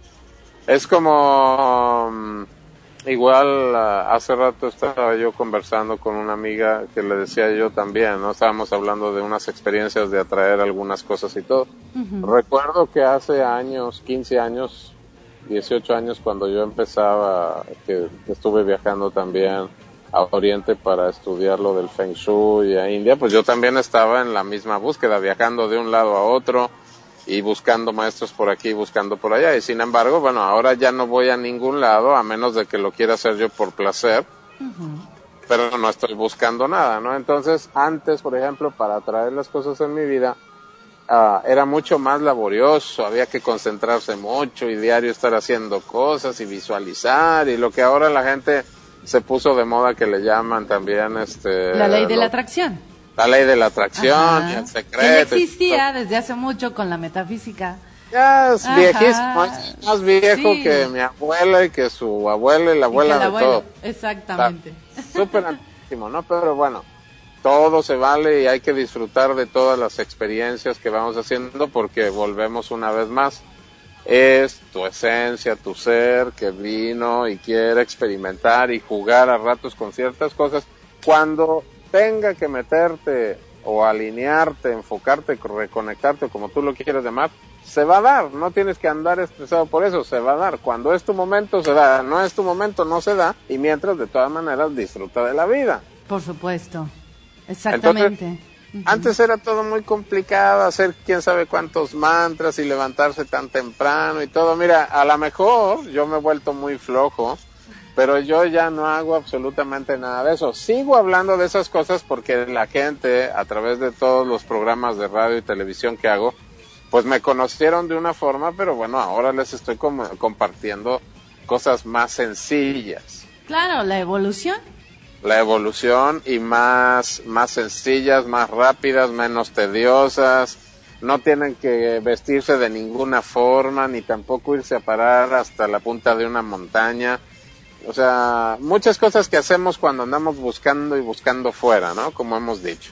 Es como... Um, igual uh, hace rato estaba yo conversando con una amiga que le decía yo también, ¿no? Estábamos hablando de unas experiencias de atraer algunas cosas y todo. Uh-huh. Recuerdo que hace años, quince años, dieciocho años, cuando yo empezaba, que estuve viajando también a Oriente para estudiar lo del Feng Shui y a India, pues yo también estaba en la misma búsqueda, viajando de un lado a otro y buscando maestros por aquí, buscando por allá. Y sin embargo, bueno, ahora ya no voy a ningún lado, a menos de que lo quiera hacer yo por placer, uh-huh. pero no estoy buscando nada, ¿no? Entonces, antes, por ejemplo, para atraer las cosas en mi vida, uh, era mucho más laborioso, había que concentrarse mucho y diario estar haciendo cosas y visualizar, y lo que ahora la gente se puso de moda, que le llaman también este... La ley de lo, la atracción. La ley de la atracción, Ajá. y el secreto. Que existía desde hace mucho con la metafísica. Ya es Ajá. viejísimo, es más viejo sí. que mi abuela y que su abuela y la abuela y la de abuela. Todo. Exactamente. Súper antiguo, ¿no? Pero bueno, todo se vale y hay que disfrutar de todas las experiencias que vamos haciendo, porque volvemos una vez más. Es tu esencia, tu ser que vino y quiere experimentar y jugar a ratos con ciertas cosas. Cuando tenga que meterte o alinearte, enfocarte, reconectarte, como tú lo quieras llamar, se va a dar. No tienes que andar estresado por eso, se va a dar. Cuando es tu momento, se da. No es tu momento, no se da. Y mientras, de todas maneras, disfruta de la vida. Por supuesto. Exactamente. Entonces, uh-huh. antes era todo muy complicado, hacer quién sabe cuántos mantras y levantarse tan temprano y todo. Mira, a lo mejor yo me he vuelto muy flojo, pero yo ya no hago absolutamente nada de eso. Sigo hablando de esas cosas porque la gente, a través de todos los programas de radio y televisión que hago, pues me conocieron de una forma, pero bueno, ahora les estoy com- compartiendo cosas más sencillas. Claro, la evolución. La evolución y más, más sencillas, más rápidas, menos tediosas. No tienen que vestirse de ninguna forma, ni tampoco irse a parar hasta la punta de una montaña. O sea, muchas cosas que hacemos cuando andamos buscando y buscando fuera, ¿no? Como hemos dicho.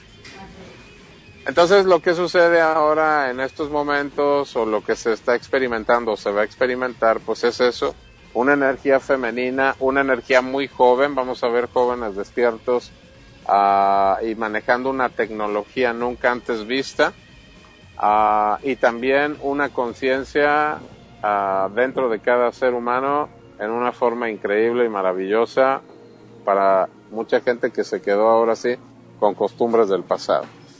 Entonces, lo que sucede ahora en estos momentos, o lo que se está experimentando, o se va a experimentar, pues es eso, una energía femenina, una energía muy joven, vamos a ver jóvenes despiertos uh, y manejando una tecnología nunca antes vista, uh, y también una conciencia uh, dentro de cada ser humano, en una forma increíble y maravillosa para mucha gente que se quedó ahora sí con costumbres del pasado.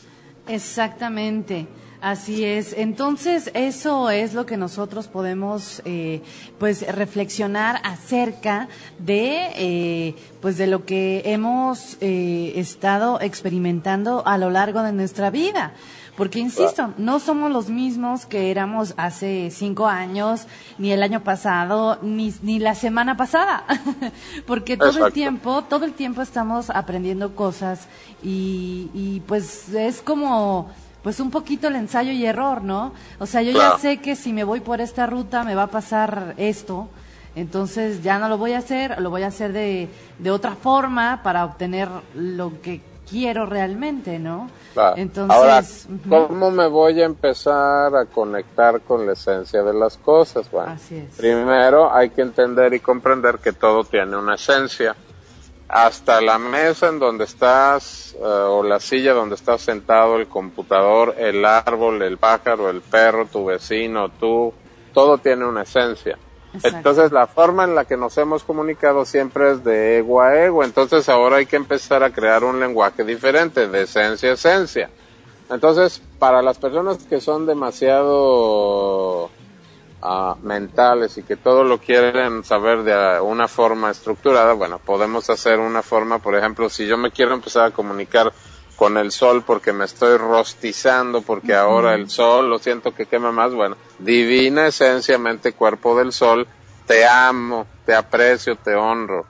Exactamente, así es. Entonces, eso es lo que nosotros podemos, eh, pues, reflexionar acerca de, eh, pues, de lo que hemos eh, estado experimentando a lo largo de nuestra vida. Porque, insisto, no somos los mismos que éramos hace cinco años, ni el año pasado, ni, ni la semana pasada. Porque todo Exacto. el tiempo, todo el tiempo estamos aprendiendo cosas y, y pues es como, pues un poquito el ensayo y error, ¿no? O sea, yo claro. ya sé que si me voy por esta ruta me va a pasar esto, entonces ya no lo voy a hacer, lo voy a hacer de, de otra forma para obtener lo que quiero realmente, ¿no? Claro. Entonces, ahora, ¿cómo me voy a empezar a conectar con la esencia de las cosas? Bueno, Así es. Primero hay que entender y comprender que todo tiene una esencia. Hasta la mesa en donde estás, uh, o la silla donde estás sentado, el computador, el árbol, el pájaro, el perro, tu vecino, tú, todo tiene una esencia. Exacto. Entonces, la forma en la que nos hemos comunicado siempre es de ego a ego. Entonces, ahora hay que empezar a crear un lenguaje diferente, de esencia a esencia. Entonces, para las personas que son demasiado uh, mentales y que todo lo quieren saber de una forma estructurada, bueno, podemos hacer una forma, por ejemplo, si yo me quiero empezar a comunicar con el sol porque me estoy rostizando, porque uh-huh. ahora el sol lo siento que quema más, bueno, divina esencia, mente, cuerpo del sol, te amo, te aprecio, te honro.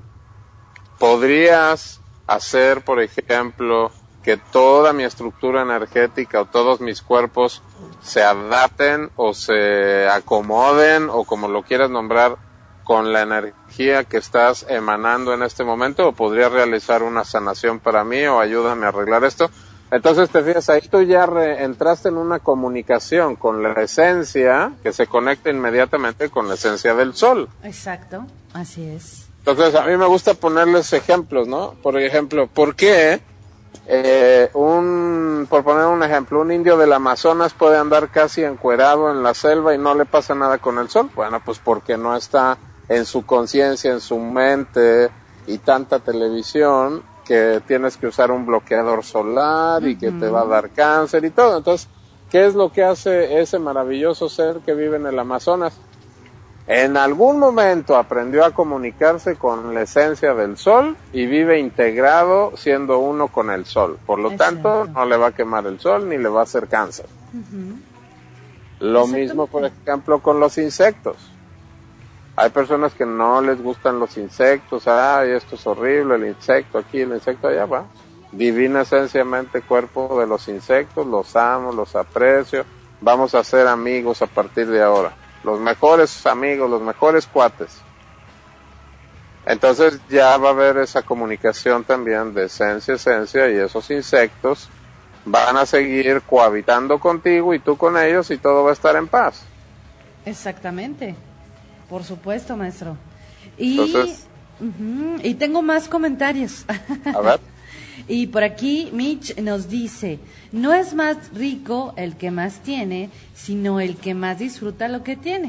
¿Podrías hacer, por ejemplo, que toda mi estructura energética o todos mis cuerpos se adapten o se acomoden o como lo quieras nombrar con la energía que estás emanando en este momento, o podría realizar una sanación para mí, o ayúdame a arreglar esto. Entonces te fijas, ahí tú ya re- entraste en una comunicación con la esencia que se conecta inmediatamente con la esencia del sol. Exacto, así es. Entonces a mí me gusta ponerles ejemplos, ¿no? Por ejemplo, ¿por qué eh, un, por poner un ejemplo, un indio del Amazonas puede andar casi encuerado en la selva y no le pasa nada con el sol? Bueno, pues porque no está en su conciencia, en su mente, y tanta televisión que tienes que usar un bloqueador solar y que uh-huh. te va a dar cáncer y todo. Entonces, ¿qué es lo que hace ese maravilloso ser que vive en el Amazonas? En algún momento aprendió a comunicarse con la esencia del sol y vive integrado siendo uno con el sol. Por lo tanto, no le va a quemar el sol ni le va a hacer cáncer. Uh-huh. Lo mismo, por ejemplo, con los insectos. Hay personas que no les gustan los insectos, ay, esto es horrible, el insecto aquí, el insecto allá, va. Divina esenciamente cuerpo de los insectos, los amo, los aprecio, vamos a ser amigos a partir de ahora. Los mejores amigos, los mejores cuates. Entonces ya va a haber esa comunicación también de esencia, esencia, y esos insectos van a seguir cohabitando contigo y tú con ellos, y todo va a estar en paz. Exactamente. Por supuesto, maestro. Y, Entonces, uh-huh, y tengo más comentarios. A ver. Y por aquí Mitch nos dice, no es más rico el que más tiene, sino el que más disfruta lo que tiene.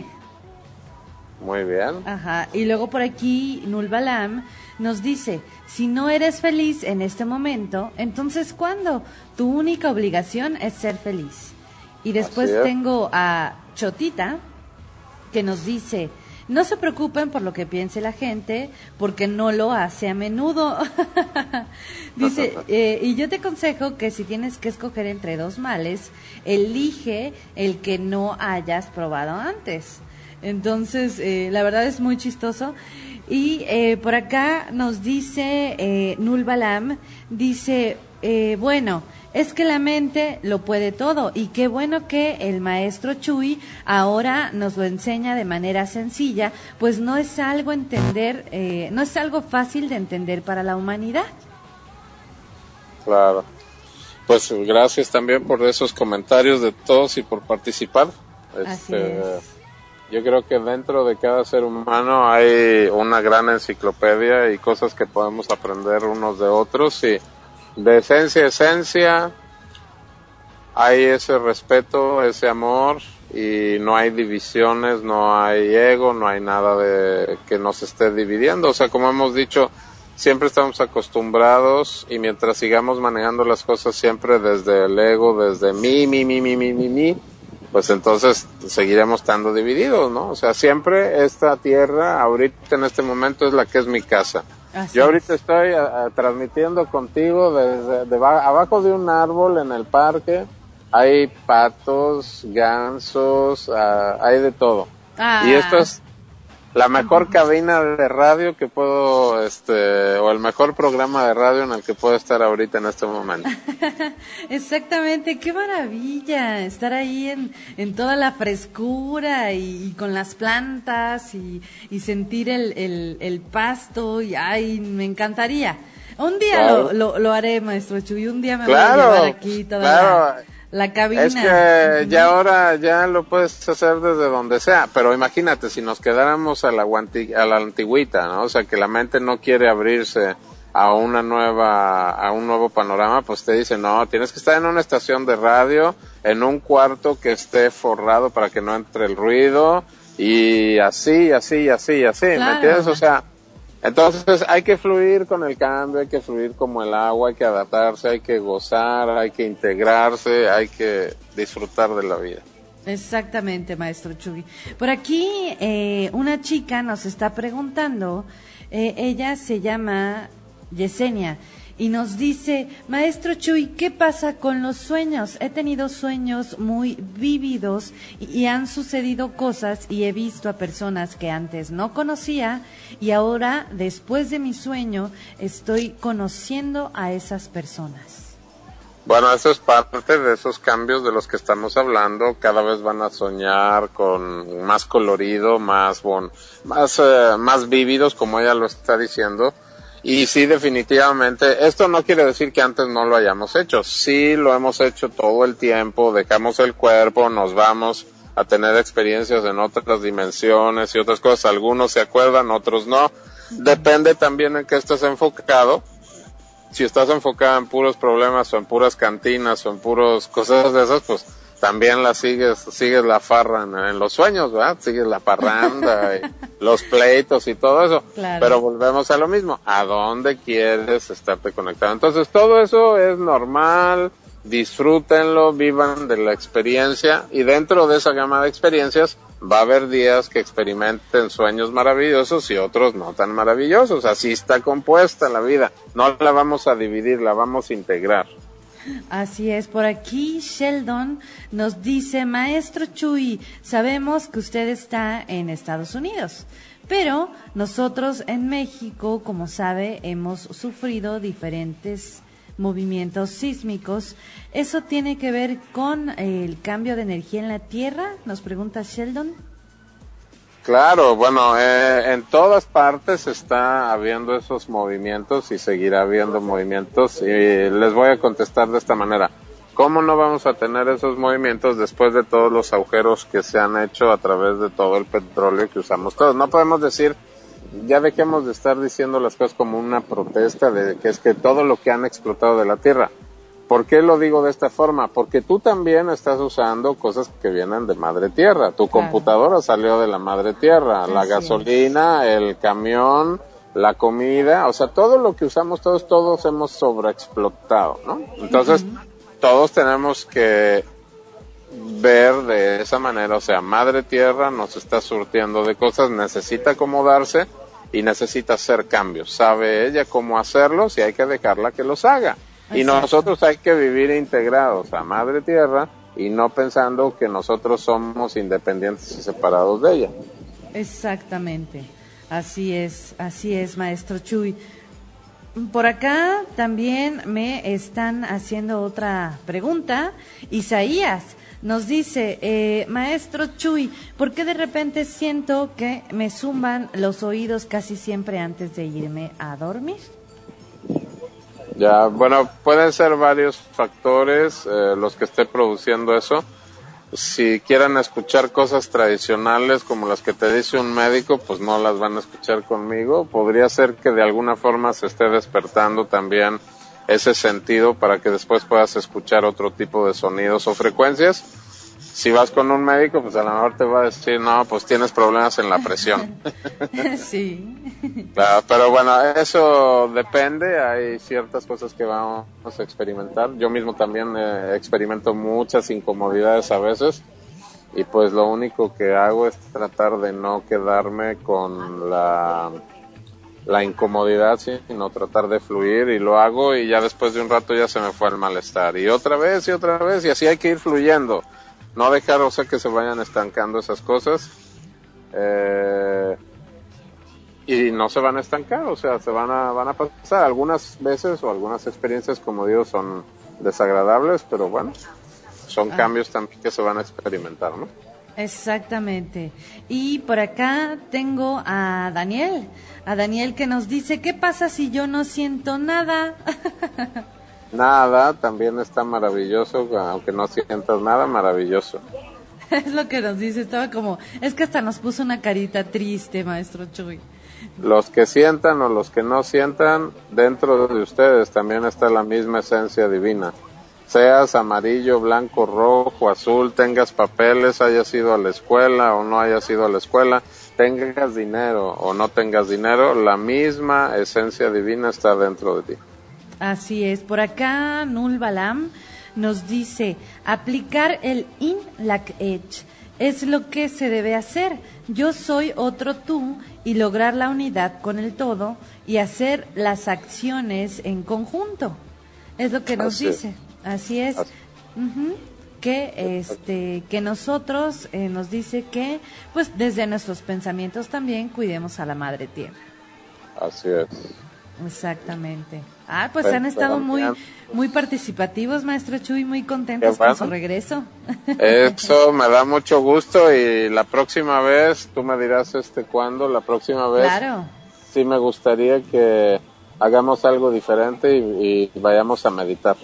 Muy bien. Ajá. Y luego por aquí Nulbalam nos dice, si no eres feliz en este momento, entonces ¿cuándo? Tu única obligación es ser feliz. Y después tengo a Chotita, que nos dice, no se preocupen por lo que piense la gente, porque no lo hace a menudo. Dice, eh, y yo te aconsejo que si tienes que escoger entre dos males, elige el que no hayas probado antes. Entonces, eh, la verdad es muy chistoso. Y eh, por acá nos dice eh, Nulbalam, dice, eh, bueno, es que la mente lo puede todo, y qué bueno que el maestro Chuy ahora nos lo enseña de manera sencilla, pues no es algo entender, eh, no es algo fácil de entender para la humanidad. Claro. Pues gracias también por esos comentarios de todos y por participar. Así Este, es. Yo creo que dentro de cada ser humano hay una gran enciclopedia y cosas que podemos aprender unos de otros, y de esencia a esencia hay ese respeto, ese amor, y no hay divisiones, no hay ego, no hay nada de que nos esté dividiendo. O sea, como hemos dicho, siempre estamos acostumbrados, y mientras sigamos manejando las cosas siempre desde el ego, desde mí, mí, mí, mí, mí, mí, mí, pues entonces seguiremos estando divididos, ¿no? O sea, siempre esta tierra, ahorita en este momento, es la que es mi casa. Así Yo ahorita es. estoy a, a, transmitiendo contigo desde de, abajo de un árbol en el parque. Hay patos, gansos, uh, hay de todo. Ah. Y esto es la mejor cabina de radio que puedo, este, o el mejor programa de radio en el que puedo estar ahorita en este momento. Exactamente, qué maravilla estar ahí en, en toda la frescura y, y con las plantas y, y sentir el, el, el pasto, y ay, me encantaría. Un día claro. lo, lo, lo haré, maestro Chuy, un día me claro, voy a llevar aquí toda claro. la... La cabina. Es que ya ahora ya lo puedes hacer desde donde sea, pero imagínate si nos quedáramos a la, a la antigüita, ¿no? O sea, que la mente no quiere abrirse a una nueva, a un nuevo panorama, pues te dice, no, tienes que estar en una estación de radio, en un cuarto que esté forrado para que no entre el ruido, y así, así, así, así, claro. ¿Me entiendes? O sea, entonces hay que fluir con el cambio, hay que fluir como el agua, hay que adaptarse, hay que gozar, hay que integrarse, hay que disfrutar de la vida. Exactamente, maestro Chuy. Por aquí eh, una chica nos está preguntando, eh, ella se llama Yesenia, y nos dice, maestro Chuy, ¿qué pasa con los sueños? He tenido sueños muy vívidos y, y han sucedido cosas, y he visto a personas que antes no conocía, y ahora, después de mi sueño, estoy conociendo a esas personas. Bueno, eso es parte de esos cambios de los que estamos hablando. Cada vez van a soñar con más colorido, más bon, más eh, más vívidos, como ella lo está diciendo. Y sí, definitivamente, esto no quiere decir que antes no lo hayamos hecho. Sí, lo hemos hecho todo el tiempo. Dejamos el cuerpo, nos vamos a tener experiencias en otras dimensiones y otras cosas. Algunos se acuerdan, otros no. Depende también en qué estés enfocado. Si estás enfocada en puros problemas o en puras cantinas o en puros cosas de esas, pues también la sigues, sigues la farra en, en los sueños, ¿verdad? Sigues la parranda y los pleitos y todo eso. Claro. Pero volvemos a lo mismo. ¿A dónde quieres estarte conectado? Entonces todo eso es normal, disfrútenlo, vivan de la experiencia y dentro de esa gama de experiencias va a haber días que experimenten sueños maravillosos y otros no tan maravillosos. Así está compuesta la vida. No la vamos a dividir, la vamos a integrar. Así es. Por aquí Sheldon nos dice, Maestro Chuy, sabemos que usted está en Estados Unidos, pero nosotros en México, como sabe, hemos sufrido diferentes movimientos sísmicos. ¿Eso tiene que ver con el cambio de energía en la Tierra? Nos pregunta Sheldon. Claro, bueno, eh, en todas partes está habiendo esos movimientos y seguirá habiendo movimientos y les voy a contestar de esta manera. ¿Cómo no vamos a tener esos movimientos después de todos los agujeros que se han hecho a través de todo el petróleo que usamos todos? No podemos decir, ya dejemos de estar diciendo las cosas como una protesta de que es que todo lo que han explotado de la Tierra. ¿Por qué lo digo de esta forma? Porque tú también estás usando cosas que vienen de Madre Tierra. Tu claro. computadora salió de la Madre Tierra, Así la gasolina, es. el camión, la comida, o sea, todo lo que usamos, todos, todos hemos sobreexplotado, ¿no? Entonces, uh-huh. todos tenemos que ver de esa manera, o sea, Madre Tierra nos está surtiendo de cosas, necesita acomodarse y necesita hacer cambios. Sabe ella cómo hacerlos y hay que dejarla que los haga. Exacto. Y nosotros hay que vivir integrados a Madre Tierra y no pensando que nosotros somos independientes y separados de ella. Exactamente, así es, así es, Maestro Chuy. Por acá también me están haciendo otra pregunta. Isaías nos dice, eh, Maestro Chuy, ¿por qué de repente siento que me zumban los oídos casi siempre antes de irme a dormir? Ya, bueno, pueden ser varios factores eh, los que esté produciendo eso. Si quieren escuchar cosas tradicionales como las que te dice un médico, pues no las van a escuchar conmigo. Podría ser que de alguna forma se esté despertando también ese sentido para que después puedas escuchar otro tipo de sonidos o frecuencias. Si vas con un médico, pues a lo mejor te va a decir, no, pues tienes problemas en la presión. Sí. Claro, pero bueno, eso depende, hay ciertas cosas que vamos a experimentar. Yo mismo también eh, experimento muchas incomodidades a veces y pues lo único que hago es tratar de no quedarme con la, la incomodidad, sino tratar de fluir y lo hago y ya después de un rato ya se me fue el malestar. Y otra vez y otra vez y así hay que ir fluyendo. No dejar, o sea, que se vayan estancando esas cosas. Eh, y no se van a estancar, o sea, se van a, van a pasar. Algunas veces o algunas experiencias, como digo, son desagradables, pero bueno, son ah. cambios también que se van a experimentar, ¿no? Exactamente. Y por acá tengo a Daniel, a Daniel que nos dice, ¿qué pasa si yo no siento nada? Nada, también está maravilloso, aunque no sientas nada, maravilloso. Es lo que nos dice, estaba como, es que hasta nos puso una carita triste, Maestro Chuy. Los que sientan o los que no sientan, dentro de ustedes también está la misma esencia divina. Seas amarillo, blanco, rojo, azul, tengas papeles, hayas ido a la escuela o no hayas ido a la escuela, tengas dinero o no tengas dinero, la misma esencia divina está dentro de ti. Así es. Por acá Nul Balam nos dice, aplicar el In Lak Ech es lo que se debe hacer. Yo soy otro tú y lograr la unidad con el todo y hacer las acciones en conjunto. Es lo que nos Así dice. Es. Así es. Así. Uh-huh. Que este que nosotros eh, nos dice que pues desde nuestros pensamientos también cuidemos a la Madre Tierra. Así es. Exactamente. Ah, pues han estado muy muy participativos, maestro Chuy, muy contentos bueno. con su regreso. Eso me da mucho gusto y la próxima vez, tú me dirás este cuándo, la próxima vez Claro. sí me gustaría que hagamos algo diferente y, y vayamos a meditar.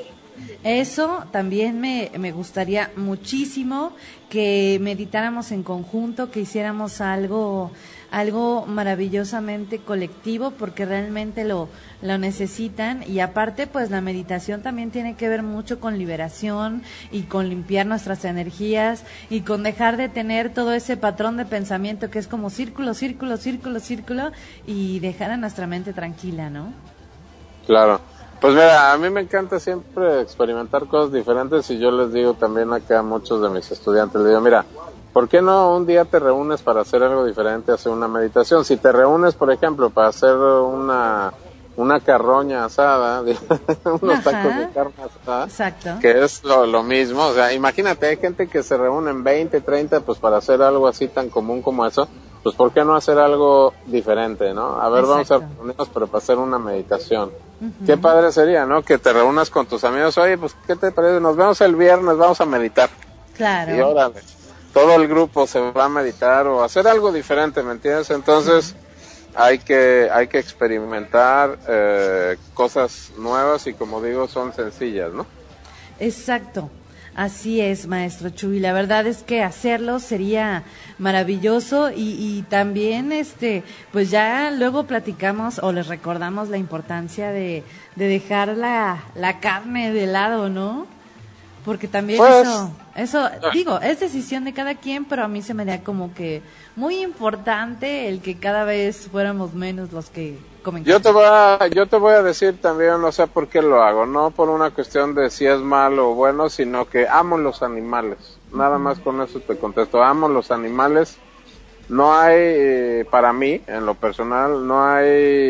Eso también me, me gustaría muchísimo, que meditáramos en conjunto, que hiciéramos algo algo maravillosamente colectivo, porque realmente lo, lo necesitan. Y aparte, pues la meditación también tiene que ver mucho con liberación y con limpiar nuestras energías y con dejar de tener todo ese patrón de pensamiento que es como círculo, círculo, círculo, círculo, y dejar a nuestra mente tranquila, ¿no? Claro. Pues mira, a mí me encanta siempre experimentar cosas diferentes y yo les digo también acá a muchos de mis estudiantes, les digo, mira, ¿por qué no un día te reúnes para hacer algo diferente, hacer una meditación? Si te reúnes, por ejemplo, para hacer una una carroña asada, unos Ajá. tacos de carne asada, Exacto. que es lo, lo mismo, o sea, imagínate, hay gente que se reúne en veinte, treinta, pues para hacer algo así tan común como eso, pues ¿por qué no hacer algo diferente, no? A ver, Exacto. vamos a reunirnos, pero para hacer una meditación. Uh-huh. Qué padre sería, ¿no? Que te reúnas con tus amigos, oye, pues, ¿qué te parece? Nos vemos el viernes, vamos a meditar. Claro. Y órale, todo el grupo se va a meditar o hacer algo diferente, ¿me entiendes? Entonces, hay que hay que experimentar eh, cosas nuevas y, como digo, son sencillas, ¿no? Exacto. Así es, maestro Chuy. La verdad es que hacerlo sería maravilloso y, y también, este, pues ya luego platicamos o les recordamos la importancia de, de dejar la, la carne de lado, ¿no? Porque también pues, eso, eso, digo, es decisión de cada quien, pero a mí se me da como que muy importante el que cada vez fuéramos menos los que comen yo carne. te voy a, yo te voy a decir también, no sé por qué lo hago, no por una cuestión de si es malo o bueno, sino que amo los animales. Nada más con eso te contesto, amo los animales. No hay, eh, para mí, en lo personal, no hay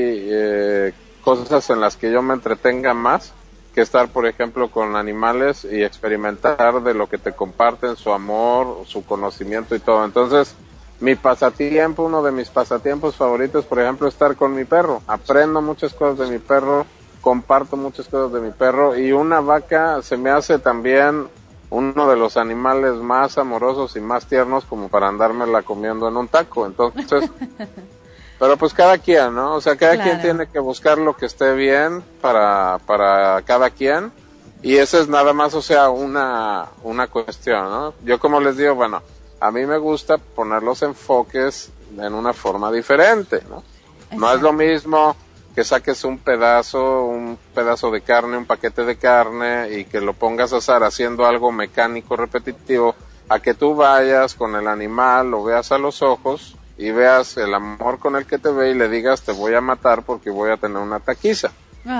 eh, cosas en las que yo me entretenga más que estar, por ejemplo, con animales y experimentar de lo que te comparten, su amor, su conocimiento y todo. Entonces, mi pasatiempo, uno de mis pasatiempos favoritos, por ejemplo, es estar con mi perro. Aprendo muchas cosas de mi perro, comparto muchas cosas de mi perro, y una vaca se me hace también uno de los animales más amorosos y más tiernos como para andármela comiendo en un taco. Entonces, pero pues cada quien, ¿no? O sea, cada Claro. quien tiene que buscar lo que esté bien para para cada quien, y eso es nada más, o sea, una una cuestión, ¿no? Yo, como les digo, bueno, a mí me gusta poner los enfoques en una forma diferente, ¿no? No es lo mismo que saques un pedazo, un pedazo de carne, un paquete de carne y que lo pongas a asar haciendo algo mecánico, repetitivo, a que tú vayas con el animal, lo veas a los ojos y veas el amor con el que te ve y le digas, te voy a matar porque voy a tener una taquiza.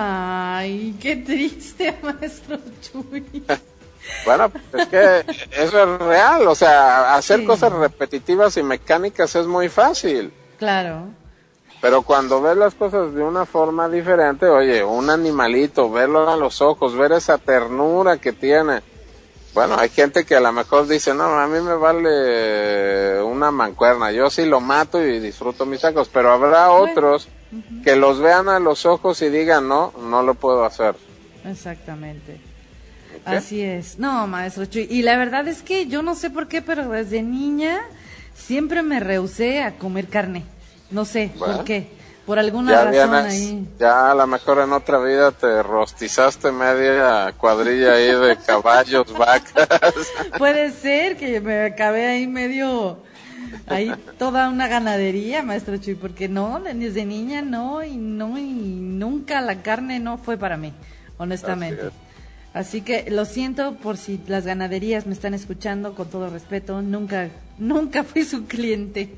Ay, qué triste, maestro Chuy. Bueno, es que eso es real, o sea, hacer Sí. cosas repetitivas y mecánicas es muy fácil. Claro. Pero cuando ves las cosas de una forma diferente, oye, un animalito, verlo a los ojos, ver esa ternura que tiene. Bueno, hay gente que a lo mejor dice, no, a mí me vale una mancuerna, yo sí lo mato y disfruto mis sacos, pero habrá otros uh-huh. que los vean a los ojos y digan, no, no lo puedo hacer. Exactamente. ¿Okay? Así es. No, maestro Chuy, y la verdad es que yo no sé por qué, pero desde niña siempre me rehusé a comer carne. No sé bueno, por qué, por alguna ya razón vienes, ahí. Ya a lo mejor en otra vida te rostizaste media cuadrilla ahí de caballos, vacas. Puede ser que me acabé ahí medio, ahí toda una ganadería, maestro Chuy, porque no, desde niña no, y no, y nunca la carne no fue para mí, honestamente. Así, Así que lo siento por si las ganaderías me están escuchando, con todo respeto, nunca nunca fui su cliente.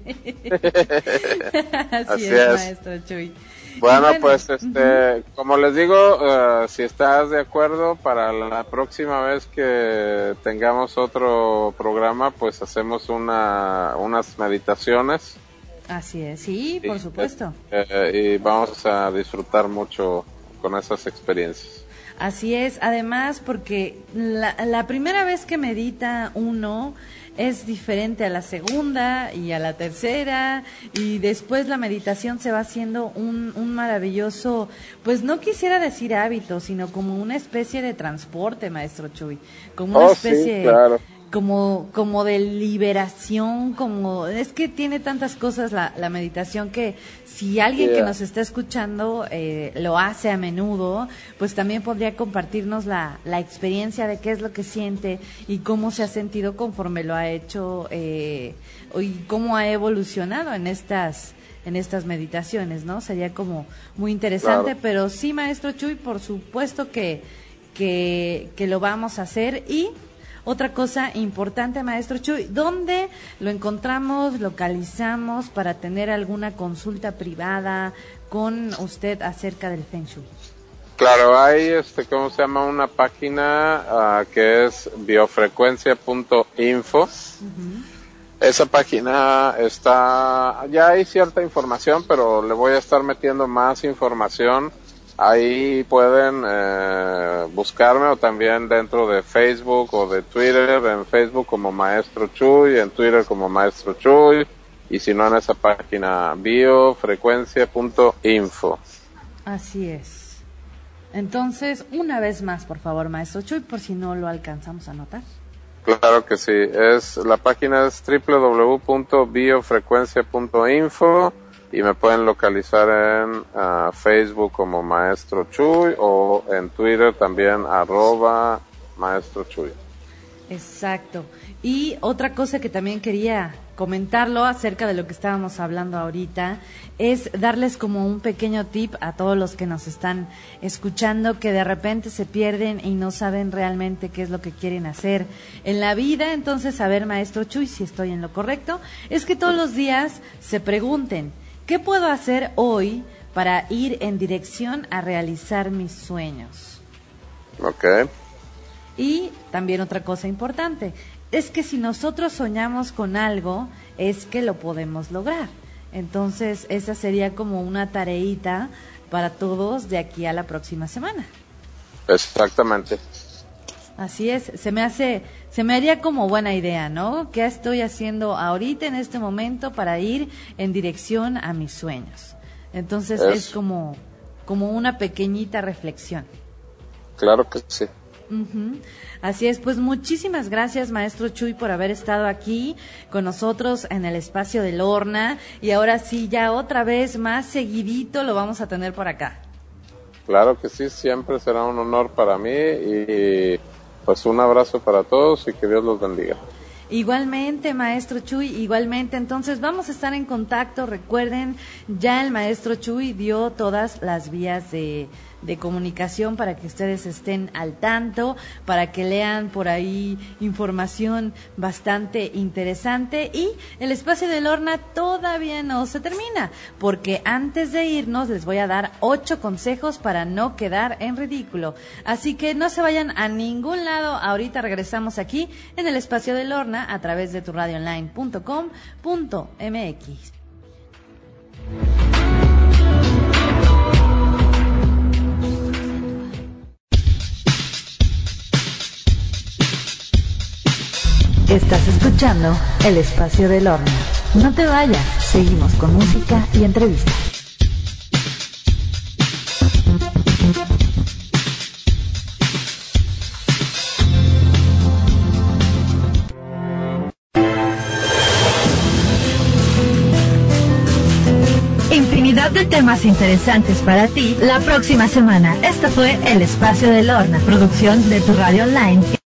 Así, Así es, es, maestro Chuy. Bueno, bueno pues este, uh-huh. como les digo, uh, si estás de acuerdo, para la próxima vez que tengamos otro programa, pues hacemos una unas meditaciones. Así es, sí, por y, supuesto. Eh, y vamos a disfrutar mucho con esas experiencias. Así es, además porque la, la primera vez que medita uno es diferente a la segunda y a la tercera, y después la meditación se va haciendo un, un maravilloso, pues no quisiera decir hábito, sino como una especie de transporte, maestro Chuy, como una oh, especie... Sí, claro. como como de liberación, como es que tiene tantas cosas la, la meditación, que si alguien yeah. que nos está escuchando eh, lo hace a menudo, pues también podría compartirnos la, la experiencia de qué es lo que siente y cómo se ha sentido conforme lo ha hecho eh, y cómo ha evolucionado en estas en estas meditaciones, ¿no? Sería como muy interesante, claro. Pero sí, maestro Chuy, por supuesto que, que, que lo vamos a hacer. Y otra cosa importante, maestro Chuy, ¿dónde lo encontramos, localizamos para tener alguna consulta privada con usted acerca del Feng Shui? Claro, hay, este, ¿cómo se llama? Una página uh, que es biofrecuencia punto info. Uh-huh. Esa página está, ya hay cierta información, pero le voy a estar metiendo más información. Ahí pueden eh, buscarme, o también dentro de Facebook o de Twitter, en Facebook como Maestro Chuy, en Twitter como Maestro Chuy, y si no en esa página biofrecuencia punto info. Así es. Entonces, una vez más, por favor, Maestro Chuy, por si no lo alcanzamos a notar. Claro que sí, es la página es doble u doble u doble u punto biofrecuencia punto info. Y me pueden localizar en uh, Facebook como Maestro Chuy, o en Twitter también, arroba Maestro Chuy. Exacto. Y otra cosa que también quería comentarlo acerca de lo que estábamos hablando ahorita, es darles como un pequeño tip a todos los que nos están escuchando, que de repente se pierden y no saben realmente qué es lo que quieren hacer en la vida. Entonces, a ver, maestro Chuy, si estoy en lo correcto, es que todos los días se pregunten, ¿qué puedo hacer hoy para ir en dirección a realizar mis sueños? Ok. Y también otra cosa importante, es que si nosotros soñamos con algo, es que lo podemos lograr. Entonces, esa sería como una tareita para todos de aquí a la próxima semana. Exactamente. Así es, se me hace, se me haría como buena idea, ¿no? ¿Qué estoy haciendo ahorita en este momento para ir en dirección a mis sueños? Entonces es, es como, como una pequeñita reflexión. Claro que sí. Uh-huh. Así es, pues muchísimas gracias, maestro Chuy, por haber estado aquí con nosotros en el espacio de Lorna, y ahora sí, ya otra vez más seguidito lo vamos a tener por acá. Claro que sí, siempre será un honor para mí, y pues un abrazo para todos y que Dios los bendiga. Igualmente, maestro Chuy, igualmente. Entonces vamos a estar en contacto. Recuerden, ya el maestro Chuy dio todas las vías de, de comunicación para que ustedes estén al tanto, para que lean por ahí información bastante interesante. Y el espacio de Lorna todavía no se termina, porque antes de irnos les voy a dar ocho consejos para no quedar en ridículo. Así que no se vayan a ningún lado. Ahorita regresamos aquí en el espacio de Lorna a través de tu radio online punto com punto m x. Estás escuchando el espacio de Lorna. No te vayas, seguimos con música y entrevistas. Infinidad de temas interesantes para ti la próxima semana. Esto fue El Espacio de Lorna, producción de tu radio online.